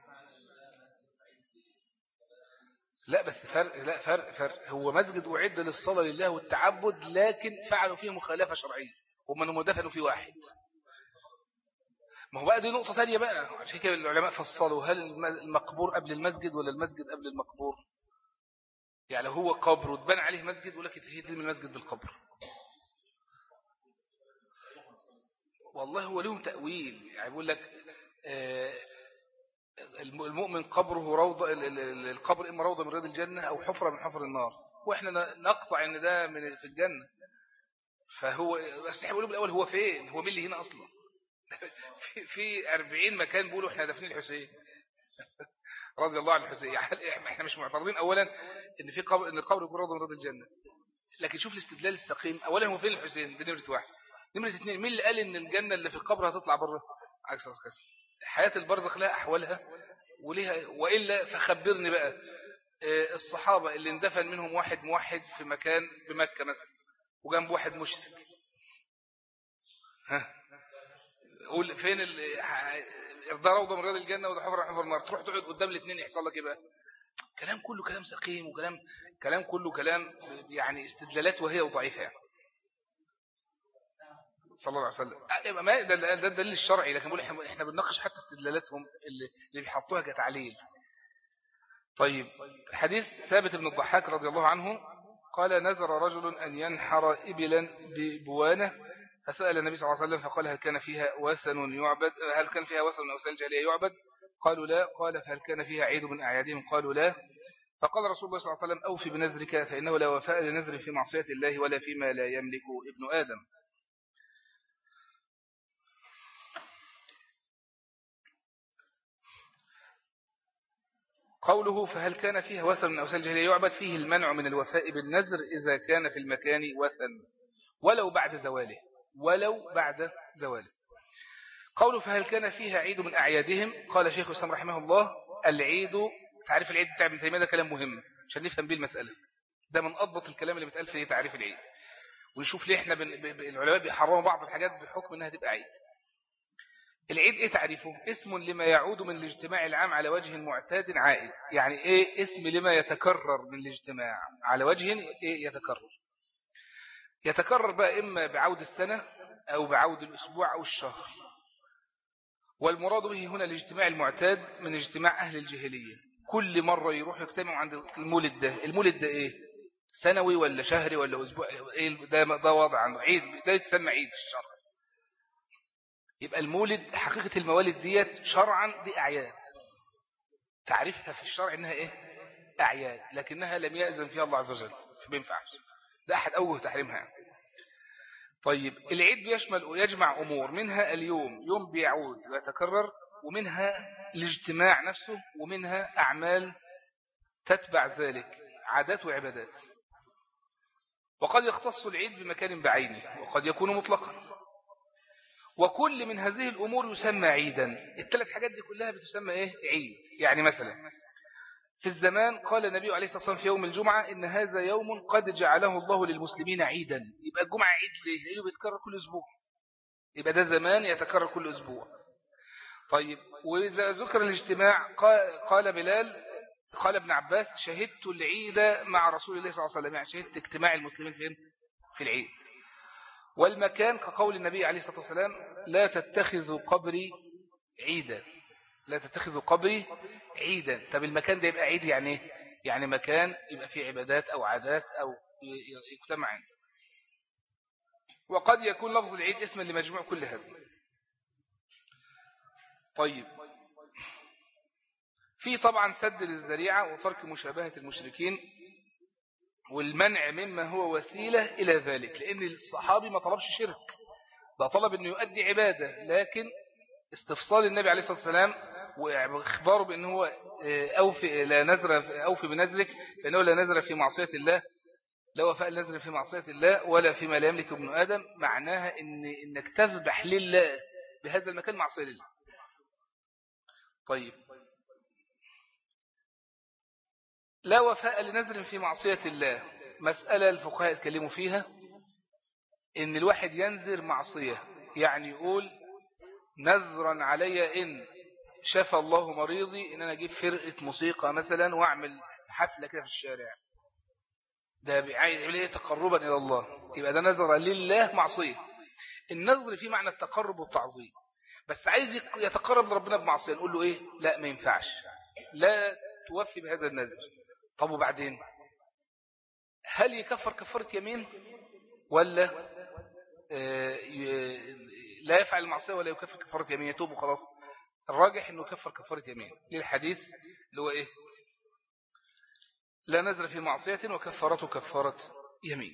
لا بس فرق، لا فرق فرق هو مسجد أعد للصلاة لله والتعبد، لكن فعلوا فيه مخالفة شرعية ومن دفنوا فيه واحد. ما هو بقى دي نقطة تانية بقى، عشان كده العلماء فصلوا هل المقبور قبل المسجد ولا المسجد قبل المقبور. يعني هو قبر وتبنى عليه مسجد يقول لك يتهيد من المسجد بالقبر. والله هو لهم تأويل، يعني بيقول لك المؤمن قبره روضة، القبر إما روضة من رياض الجنة أو حفرة من حفر النار، وإحنا نقطع إن ده من في الجنة. فهو بس احنا بيقولوا بالأول هو فين، هو مين اللي هنا أصلا؟ في في أربعين مكان بيقولوا إحنا دفنين الحسين رضي الله عن الحسين. يعني إحنا مش معترضين أولا إن في قبر، إن القبر يكون روضة من رياض الجنة، لكن شوف الاستدلال السقيم. أولا هو فين الحسين؟ دي نمرة واحد. نمرة اثنين مين اللي قال إن الجنة اللي في القبر هتطلع بره؟ عكس كده. حياة البرزخ لها أحوالها وليها، وإلا فخبرني بقى الصحابة اللي اندفن منهم واحد موحد في مكان بمكة مثلا وجنب واحد مشرك، ها قول فين ده روضة من رياض الجنة وده حفرة حفر النار، تروح تقعد قدام الاثنين يحصل لك ايه بقى؟ كلام كله كلام سقيم، وكلام كلام كله كلام يعني استدلالات وهي ضعيفة يعني. صلى الله عليه وسلم ما ده ده الدليل الشرعي، لكن بقول احنا احنا بنناقش حتى استدلالاتهم اللي اللي بيحطوها كتعليل. طيب حديث ثابت بن الضحاك رضي الله عنه قال نذر رجل أن ينحر إبلا ببوانة، فسأل النبي صلى الله عليه وسلم فقال هل كان فيها وثن يعبد، هل كان فيها وثن أو سلجالية يعبد؟ قالوا لا. قال فهل كان فيها عيد من أعيادهم؟ قالوا لا. فقال رسول الله صلى الله عليه وسلم أوفي بنذرك فإنه لا وفاء لنذر في معصية الله ولا فيما لا يملك ابن آدم. قوله فهل كان فيها وثن أو سلجالية يعبد فيه المنع من الوفاء بالنذر إذا كان في المكان وثن ولو بعد زواله، ولو بعد زواله. قوله فهل كان فيها عيد من أعيادهم؟ قال شيخ الإسلام رحمه الله العيد، تعريف العيد بتاع ابن تيمية ده كلام مهم عشان نفهم به المسألة. ده من أضبط الكلام اللي بيتقال في تعريف العيد. ونشوف ليه احنا بن... ب... ب... العلماء بيحرموا بعض الحاجات بحكم انها تبقى عيد. العيد ايه تعريفه؟ اسم لما يعود من الاجتماع العام على وجه معتاد عائد. يعني ايه اسم لما يتكرر من الاجتماع على وجه ايه يتكرر. يتكرر بقى اما بعود السنة او بعود الاسبوع او الشهر. والمراد به هنا الاجتماع المعتاد من اجتماع اهل الجاهلية، كل مرة يروح يجتمعوا عند المولد ده. المولد ده ايه؟ سنوي ولا شهري ولا اسبوع؟ ايه ده؟ ده وضع عنه عيد، ده يتسمى عيد في الشرع. يبقى المولد حقيقة الموالد ديت شرعا دي أعياد، تعريفها في الشرع إنها إيه؟ أعياد، لكنها لم يأذن فيها الله عز وجل، فما ينفعش. ده أحد أوجه تحريمها. طيب العيد بيشمل ويجمع أمور، منها اليوم يوم بيعود ويتكرر، ومنها الاجتماع نفسه، ومنها أعمال تتبع ذلك عادات وعبادات. وقد يختص العيد بمكان بعينه وقد يكون مطلقا. وكل من هذه الأمور يسمى عيدا. الثلاث حاجات دي كلها بتسمى إيه؟ عيد. يعني مثلا في الزمان قال النبي عليه الصلاة والسلام في يوم الجمعة إن هذا يوم قد جعله الله للمسلمين عيدا. يبقى الجمعة عيد ليه؟ لأنه بيتكرر كل أسبوع، يبقى ده زمان يتكرر كل أسبوع. طيب وإذا ذكر الاجتماع قال بلال قال ابن عباس شهدت العيد مع رسول الله صلى الله عليه وسلم، يعني شهدت اجتماع المسلمين فين؟ في العيد. والمكان كقول النبي عليه الصلاة والسلام لا تتخذوا قبري عيدا، لا تتخذوا قبري عيدا. طب المكان ده يبقى عيد يعني ايه؟ يعني مكان يبقى فيه عبادات أو عادات أو يجتمع عنده. وقد يكون لفظ العيد اسما لمجموع كل هذا. طيب في طبعا سد للذريعة وترك مشابهة المشركين والمنع مما هو وسيلة إلى ذلك، لأن الصحابي ما طلبش شرك، ده طلب أنه يؤدي عبادة، لكن استفصال النبي عليه الصلاة والسلام وإخباره بأنه هو أوفي, لا نذر أوفي بنذرك فإنه لا نذر في معصية الله، لا وفاء النذر في معصية الله ولا فيما لا يملك ابن آدم، معناها إن إنك تذبح لله بهذا المكان معصية لله. طيب لا وفاء لنذر في معصية الله، مسألة الفقهاء اتكلموا فيها، إن الواحد ينذر معصية، يعني يقول نذرا علي إن شفى الله مريضي إن أنا أجيب فرقة موسيقى مثلا وأعمل حفلة كده في الشارع، ده عايز يعمل إيه؟ تقربا إلى الله، يبقى ده نذر لله معصية. النذر فيه معنى التقرب والتعظيم، بس عايز يتقرب لربنا بمعصية، نقول له إيه؟ لا ما ينفعش، لا توفي بهذا النذر. طب وبعدين هل يكفر كفارة يمين ولا لا يفعل المعصية ولا يكفر كفارة يمين يتوب وخلاص؟ الراجح انه يكفر كفارة يمين للحديث اللي هو ايه لا نذر في معصية وكفارته كفارة يمين.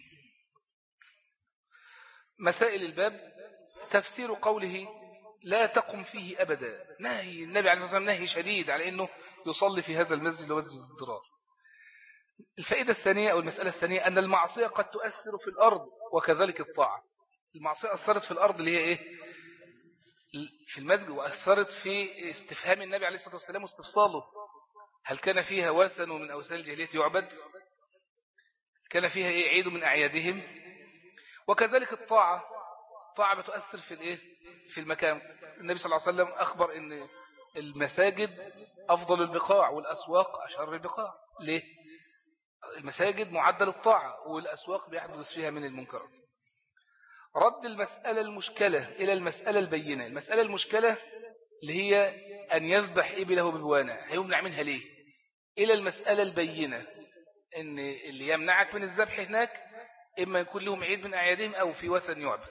مسائل الباب تفسير قوله لا تقم فيه أبدا، نهي النبي عليه الصلاة والسلام نهي شديد على انه يصلي في هذا المسجد اللي هو مسجد الضرار. الفائدة الثانية أو المسألة الثانية أن المعصية قد تؤثر في الأرض وكذلك الطاعة. المعصية أثرت في الأرض اللي هي إيه؟ في المسجد، وأثرت في استفهام النبي عليه الصلاة والسلام واستفصاله، هل كان فيها وثن من أوثان الجاهلية يعبد؟ كان فيها إيه؟ عيد من أعيادهم. وكذلك الطاعة، الطاعة بتؤثر في الإيه؟ في المكان. النبي صلى الله عليه وسلم أخبر أن المساجد أفضل البقاع والأسواق أشهر البقاع. ليه؟ المساجد معدل الطاعة والأسواق بيحدث فيها من المنكرات. رد المسألة المشكلة إلى المسألة البينة. المسألة المشكلة اللي هي أن يذبح إبله ببوانة، هيمنع منها ليه؟ إلى المسألة البينة أن اللي يمنعك من الذبح هناك إما يكون لهم عيد من أعيادهم أو في وثن يعبد.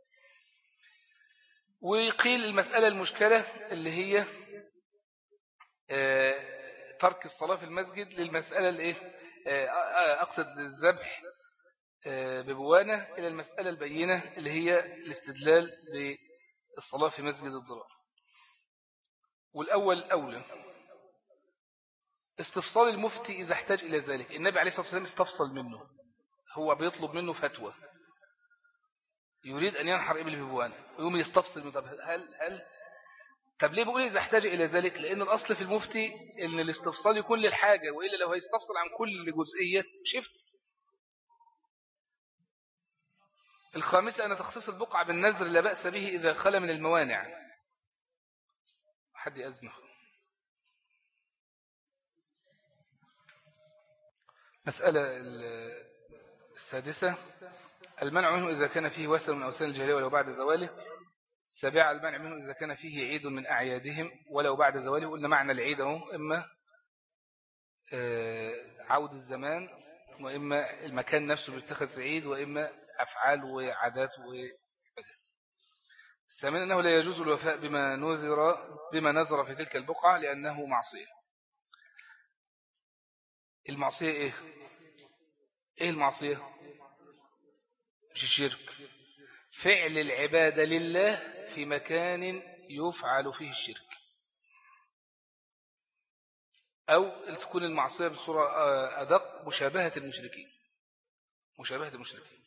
ويقيل المسألة المشكلة اللي هي ترك الصلاة في المسجد للمسألة اللي إيه؟ أقصد الذبح ببوانة إلى المسألة البينة اللي هي الاستدلال بالصلاة في مسجد الضرار. والأول أولى استفصال المفتي إذا احتاج إلى ذلك. النبي عليه الصلاة والسلام استفصل منه، هو بيطلب منه فتوى، يريد أن ينحر إبل ببوانة ويوم يستفصل منه. طب هل هل طب ليه بقول إذا احتاج إلى ذلك؟ لأن الأصل في المفتي إن الاستفصال يكون للحاجة، وإلا لو هيستفصل عن كل جزئية شفت الخامسة أن تخصيص البقعة بالنذر لا بأس به إذا خلى من الموانع. حد يأذن. مسألة السادسة المنع منه إذا كان فيه وسل من أوسان الجاهلية ولو بعد زواله. السابعة المنع منه إذا كان فيه عيد من أعيادهم ولو بعد زواله. قلنا معنى العيد هو إما عود الزمان وإما المكان نفسه بيتخذ عيد وإما أفعال وعادات وعبادات. الثامن أنه لا يجوز الوفاء بما نذر بما نذر في تلك البقعة لأنه معصية. المعصية إيه؟ إيه المعصية؟ مش الشرك، فعل العبادة لله في مكان يفعل فيه الشرك، أو تكون المعصية بصورة أدق مشابهة المشركين مشابهة المشركين.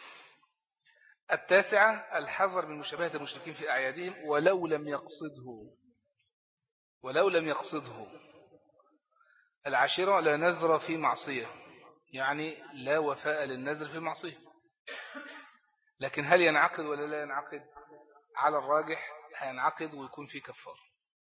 التاسعة الحذر من مشابهة المشركين في أعيادهم ولو لم يقصده ولو لم يقصده. العاشرة لا نذر في معصية، يعني لا وفاء للنذر في المعصية، لكن هل ينعقد ولا لا ينعقد؟ على الراجح هينعقد ويكون فيه كفار.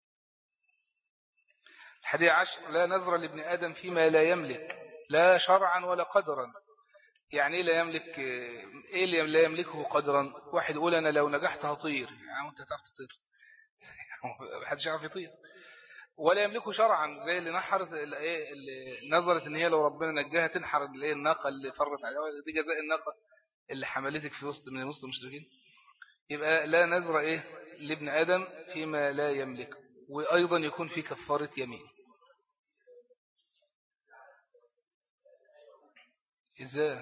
الحادي عشر لا نذر لابن آدم فيما لا يملك لا شرعا ولا قدرا. يعني لا يملك ايه اللي لا يملكه قدرا؟ واحد يقول انا لو نجحت هطير، يعني انت تعرف تطير؟ محدش يعرف يطير. ولا يملكه شرعا زي اللي نحرت اللي نظرت ان هي لو ربنا نجاها تنحر الايه الناقه اللي فرت عليها، دي جزاء الناقه اللي حملتك في وسط من وسط المشركين. يبقى لا نذر ايه لابن آدم فيما لا يملك، وايضا يكون في كفاره يمين. إذا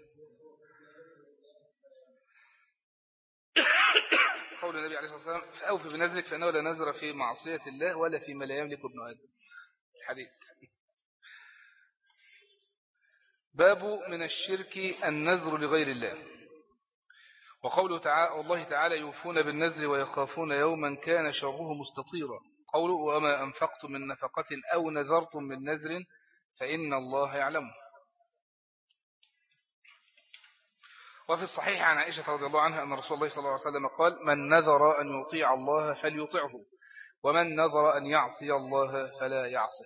قول النبي عليه الصلاة والسلام فأوفي بنذرك فإنه لا نذر في معصية الله ولا فيما لا يملك ابن آدم. الحديث. باب من الشرك النذر لغير الله. وقوله تعالى والله تعالى يوفون بالنذر ويخافون يوما كان شره مستطيرا. قوله وما أنفقتم من نفقة أو نذرتم من نذر فإن الله يعلمه. وفي الصحيح عن عائشة رضي الله عنها أن رسول الله صلى الله عليه وسلم قال من نذر أن يطيع الله فليطعه ومن نذر أن يعصي الله فلا يعصي.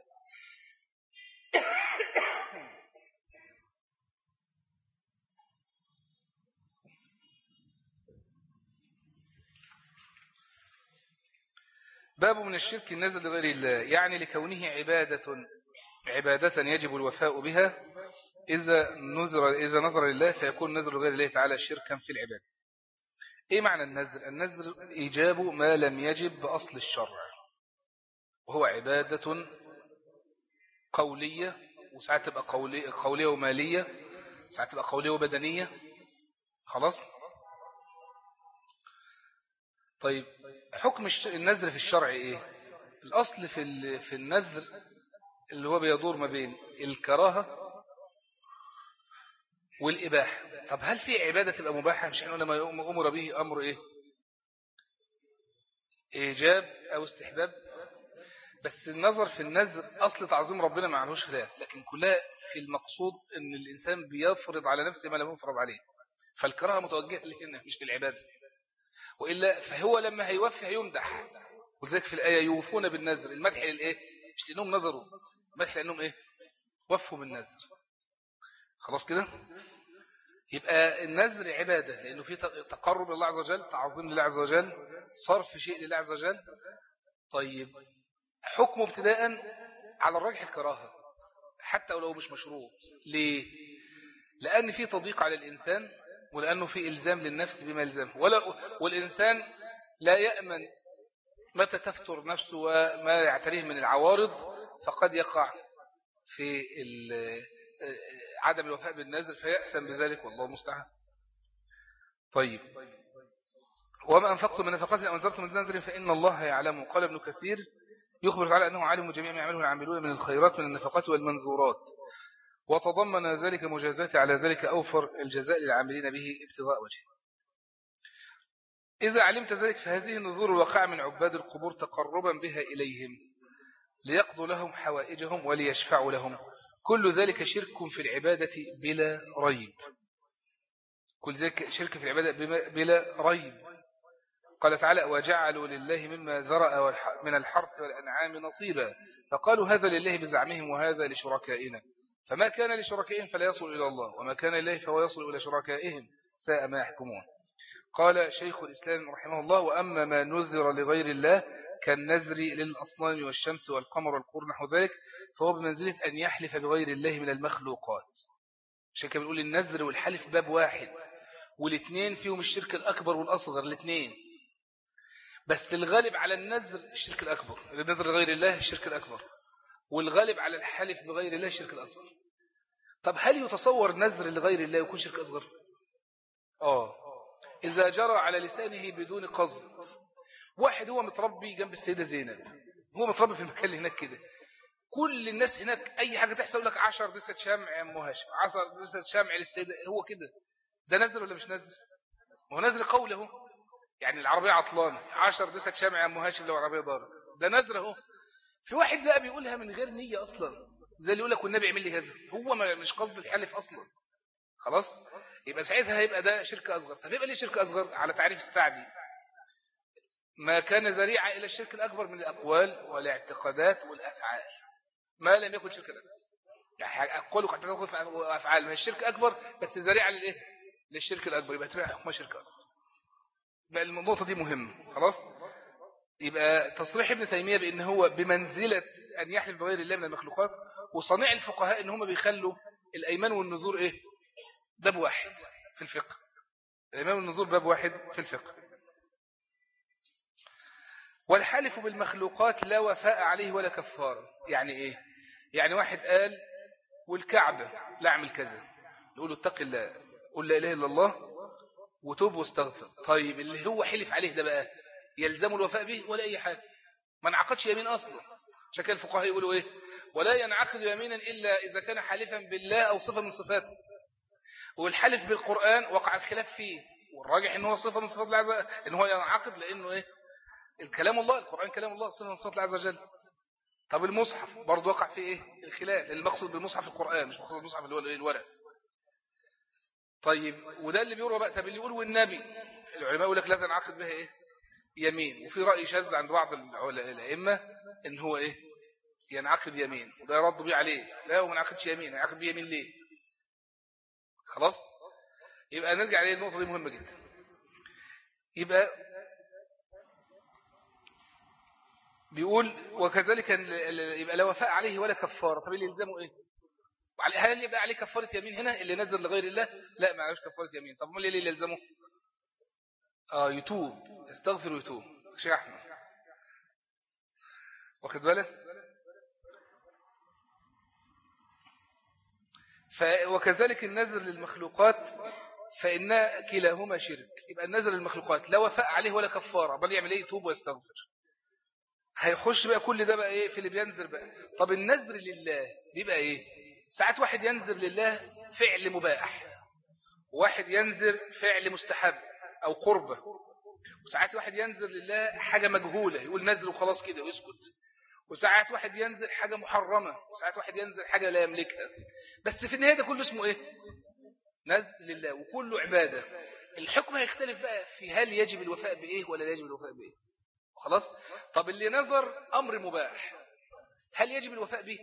باب من الشرك النذر لغير الله، يعني لكونه عبادة عبادة يجب الوفاء بها. إذا نذر إذا نذر لله فيكون نذر لغير الله تعالى شركا في العبادة. إيه معنى النذر؟ النذر إيجاب ما لم يجب بأصل الشرع، وهو عبادة قولية، وساعات تبقى قولية, قولية ومالية، ساعات تبقى قولية وبدنية. خلاص. طيب حكم النذر في الشرع إيه؟ الأصل في في النذر اللي هو بيدور ما بين الكراهة والإباحة. طب هل في عبادة تبقى مباحة؟ مش احنا لما أمر به أمر إيه؟ إيجاب أو استحباب. بس النظر في النذر أصل تعظيم ربنا ما عليهوش خلاف، لكن كلها في المقصود أن الإنسان بيفرض على نفسه ما لم يفرض عليه، فالكراهة متوجهة لهنا مش للعبادة. وإلا فهو لما هيوفي هيمدح، ولذلك في الآية يوفون بالنذر، المدح للإيه؟ مش لأنهم نذروا، المدح لأنهم إيه؟ وفوا بالنذر. خلاص كده. يبقى النذر عبادة لأنه فيه تقرب لله عز وجل، تعظيم لله عز وجل، صرف شيء لله عز وجل. طيب حكمه ابتداء على الراجح الكراهة حتى ولو مش مشروط. ليه؟ لأن فيه تضييق على الإنسان، ولأنه فيه إلزام للنفس بما يلزمه، والإنسان لا يأمن متى تفتر نفسه وما يعتريه من العوارض، فقد يقع في عدم الوفاء بالنذر فيأثم بذلك، والله المستعان. طيب وما أنفقتم من نفقة أو نذرتم من نذر فإن الله يعلمه. قال ابن كثير يخبر تعالى أنه عالم جميع ما يعمله العاملون من الخيرات من النفقات والمنذورات، وتضمن ذلك مجازات على ذلك أوفر الجزاء للعاملين به ابتغاء وجهه. إذا علمت ذلك فهذه النذور الواقعة من عباد القبور تقربا بها إليهم ليقضوا لهم حوائجهم وليشفعوا لهم، كل ذلك شرك في العبادة بلا ريب. كل ذلك شرك في العبادة بلا ريب. قال تعالى وجعلوا لله مما ذرأ من الحرث والأنعام نصيبا فقالوا هذا لله بزعمهم وهذا لشركائنا فما كان لشركائهم فلا يصل إلى الله وما كان لله فهو يصل إلى شركائهم ساء ما يحكمون. قال شيخ الإسلام رحمه الله وأما ما نذر لغير الله كالنذر للأصنام والشمس والقمر والقمر نحو ذلك فهو بمنزلة أن يحلف بغير الله من المخلوقات. عشان كده بنقول النذر والحلف باب واحد والاثنين فيهم الشرك الأكبر والأصغر الاثنين بس الغالب على النذر الشرك الأكبر النذر لغير الله الشرك الأكبر والغالب على الحلف بغير الله الشرك الأصغر. طب هل يتصور نذر لغير الله يكون شرك أصغر؟ آه إذا جرى على لسانه بدون قصد. واحد هو متربي جنب السيدة زينب هو متربي في المكان اللي هناك كده كل الناس هناك أي حاجة تحصل لك عشر دسة شمع يا أم هاشم عشر دسة شمع للسيدة هو كده ده نذر ولا مش نذر؟ هو نذر قوله يعني العربية عطلانة عشر دسة شمع يا أم هاشم لو العربية ضارت ده نذر اهو. في واحد بقى بيقولها من غير نية أصلا زي اللي يقول لك والنبي يعمل لي كذا هو مش قصد الحلف أصلا خلاص يبقى ساعتها هيبقى ده شرك أصغر. طب يبقى ليه شرك أصغر؟ على تعريف السعدي ما كان ذريعة إلى الشرك الأكبر من الأقوال والاعتقادات والأفعال ما لم يكن شرك الأكبر يعني أقول واعتقادات وأفعال ما الشرك أكبر بس ذريعة للإيه؟ للشرك الأكبر يبقى تبقى حكمها شرك أصغر. بقى النقطة دي مهمة خلاص. يبقى تصريح ابن تيمية بأن هو بمنزلة أن يحلف بغير الله من المخلوقات وصنيع الفقهاء أن هم بيخلوا الأيمان والنذور إيه؟ باب واحد في الفقه الأيمان والنذور باب واحد في الفقه. والحلف بالمخلوقات لا وفاء عليه ولا كفارة. يعني إيه؟ يعني واحد قال والكعبة لا أعمل كذا نقول له اتق الله قل لا إله إلا الله وتوب واستغفر. طيب اللي هو حلف عليه ده بقى يلزم الوفاء به ولا أي حاجة ما انعقدش يمين أصلا. شكل الفقهاء يقولوا إيه ولا ينعقد يمينا إلا إذا كان حالفا بالله أو صفة من صفاته. والحلف بالقرآن وقع الخلاف فيه والراجح إن هو صفة من صفات الله عز وجل إن هو ينعقد لأنه إيه الكلام الله القرآن كلام الله صفة من صفات الله عز وجل. طب المصحف برضه وقع فيه إيه الخلاف المقصود بالمصحف القرآن مش مقصود بالمصحف اللي هو الورق. طيب وده اللي بيقولوا بقى. طب اللي يقول والنبي العلماء يقول لك لا تنعقد بها إيه يمين. وفي رأي شاذ عند بعض الأئمة إن هو إيه ينعقد يمين وده يرد بيه عليه لا هو ما ينعقدش يمين ينعقد بيه يمين ليه خلاص. يبقى نرجع عليه النقطة دي مهمة جدا. يبقى بيقول وكذلك يبقى لا وفاء عليه ولا كفارة. طب اللي يلزمه إيه هل يبقى عليه كفارة يمين هنا اللي نزل لغير الله لا ما عليهش كفارة يمين. طب ما اللي يلزمه آه يتوب يستغفر ويتوب شيخ أحمد واخد بالك. وكذلك النذر للمخلوقات فإن كلاهما شرك. يبقى النذر للمخلوقات لا وفاء عليه ولا كفارة بل يعمل ايه يتوب ويستغفر. هيخش بقى كل ده بقى ايه في اللي بينذر بقى. طب النذر لله بيبقى ايه ساعات واحد ينذر لله فعل مباح وواحد ينذر فعل مستحب أو قربة وساعات واحد ينذر لله حاجة مجهولة يقول نذر وخلاص كده ويسكت. وساعات واحد ينذر حاجة محرمة وساعات واحد ينذر حاجة لا يملكها بس في النهاية ده كله اسمه ايه نذر لله وكله عبادة. الحكم هيختلف بقى في هل يجب الوفاء بإيه ولا لا يجب الوفاء بإيه خلاص. طب اللي نذر أمر مباح هل يجب الوفاء به؟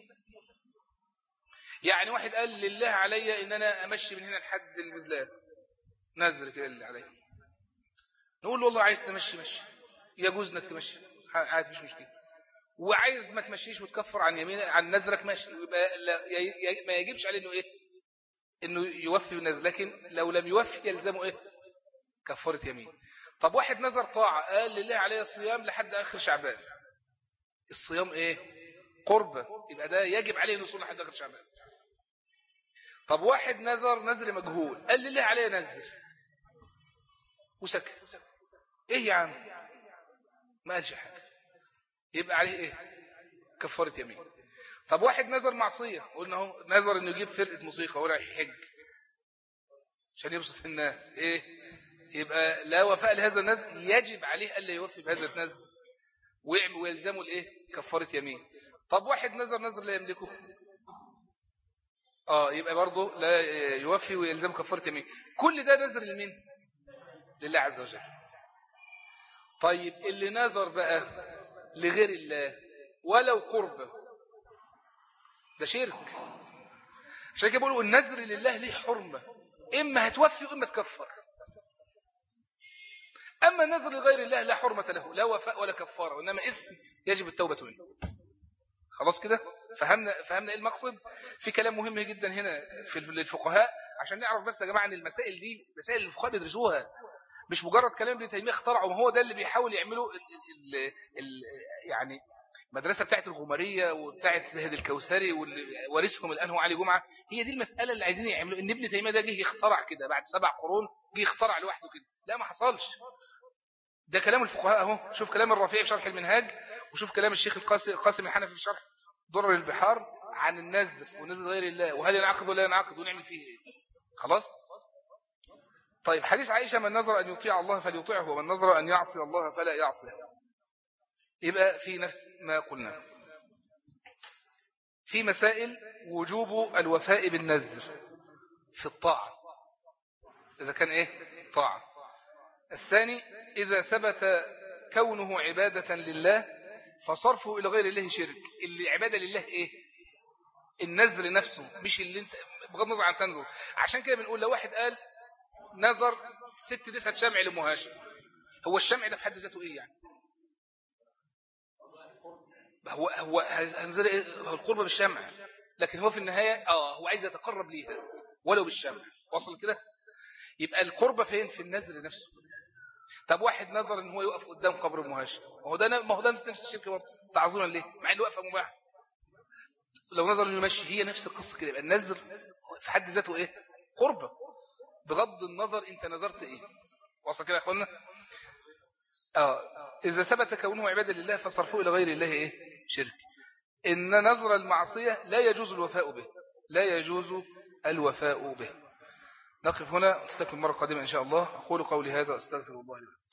يعني واحد قال لله علي إن أنا أمشي من هنا لحد المزلات نذر كده لله علي نقول له والله عايز تمشي مشي يجوز انك تمشي عادي مش مشكلة وعايز ما تمشيش وتكفر عن يمين عن نذرك ماشي يبقى ما يجبش عليه انه ايه انه يوفي بالنذر لكن لو لم يوفي يلزمه ايه كفارة يمين. طب واحد نذر طاعة قال لله عليه الصيام لحد آخر شعبان الصيام ايه قربة يبقى ده يجب عليه نصول لحد آخر شعبان. طب واحد نذر نذر مجهول قال لله عليه نذر وسكت ايه يا عم ما قالش حاجة يبقى عليه ايه كفارة يمين. طب واحد نذر معصية قلنا هو نذر انه يجيب فرقة موسيقى وراح يحج عشان يبسط الناس ايه يبقى لا وفاء لهذا النذر يجب عليه الا يوفي بهذا النذر ويلزمه الايه كفارة يمين. طب واحد نذر نذر لا يملكه اه يبقى برضه لا يوفي ويلزم كفارة يمين. كل ده نذر لمين؟ لله عز وجل. طيب اللي نذر بقى لغير الله ولو قربه، ده شرك. عشان كده بيقولوا النذر لله ليه حرمة، إما هتوفي وإما تكفر. أما النذر لغير الله لا حرمة له، لا وفاء ولا كفارة، وإنما اسم يجب التوبة منه. خلاص كده فهمنا فهمنا ايه المقصد. في كلام مهم جدا هنا في الفقهاء عشان نعرف بس يا جماعة ان المسائل دي مسائل الفقهاء بيدرسوها، مش مجرد كلام ابن تيمية اخترعه. وهو ده اللي بيحاول يعمله ال ال ال يعني المدرسة بتاعت الغمارية وبتاعت زهد الكوثري واللي ورثهم الآن هو علي جمعة. هي دي المسألة اللي عايزين يعملوا، ان ابن تيمية ده جه يخترع كده بعد سبع قرون، جه يخترع لوحده كده. لا ما حصلش. ده كلام الفقهاء اهو. شوف كلام الرفيع في شرح المنهاج، وشوف كلام الشيخ القاسم الحنفي في شرح درر البحار عن النذر ونذر غير الله، وهل ينعقد ولا ينعقد ونعمل فيه ايه. خلاص. طيب حديث عائشة: من نذر أن يطيع الله فليطيعه ومن نذر أن يعصي الله فلا يعصيه. يبقى في نفس ما قلنا في مسائل وجوب الوفاء بالنذر في الطاعة إذا كان إيه طاعة. الثاني: إذا ثبت كونه عبادة لله فصرفه إلى غير الله شرك. اللي عبادة لله إيه؟ النذر نفسه، مش اللي انت بغض النظر عن تنذر. عشان كده بنقول لو واحد قال نذر ست دسة شمع لمهاشم، هو الشمع ده في حد ذاته إيه يعني؟ هو هو هنزل إيه؟ هو القرب بالشمع، لكن هو في النهاية آه هو عايز يتقرب ليها ولو بالشمع. وصل كده؟ يبقى القربة فين؟ في النذر نفسه. طب واحد نظر ان هو يقف قدام قبر مهاشم، ما هو ده ما هو ده نفس الشرك برضه، تعظيما ليه مع انه وقفه مباح. لو نظر انه يمشي، هي نفس القصه كده. يبقى النذر في حد ذاته ايه؟ قربة بغض النظر انت نذرت ايه. وصل كده يا اخوانا؟ اه اذا ثبت كونه عباده لله فصرفه الى غير الله ايه؟ شرك. ان نذر المعصيه لا يجوز الوفاء به، لا يجوز الوفاء به. نقف هنا، نستكمل المره القادمه ان شاء الله. اقول قولي هذا، استغفر الله لي.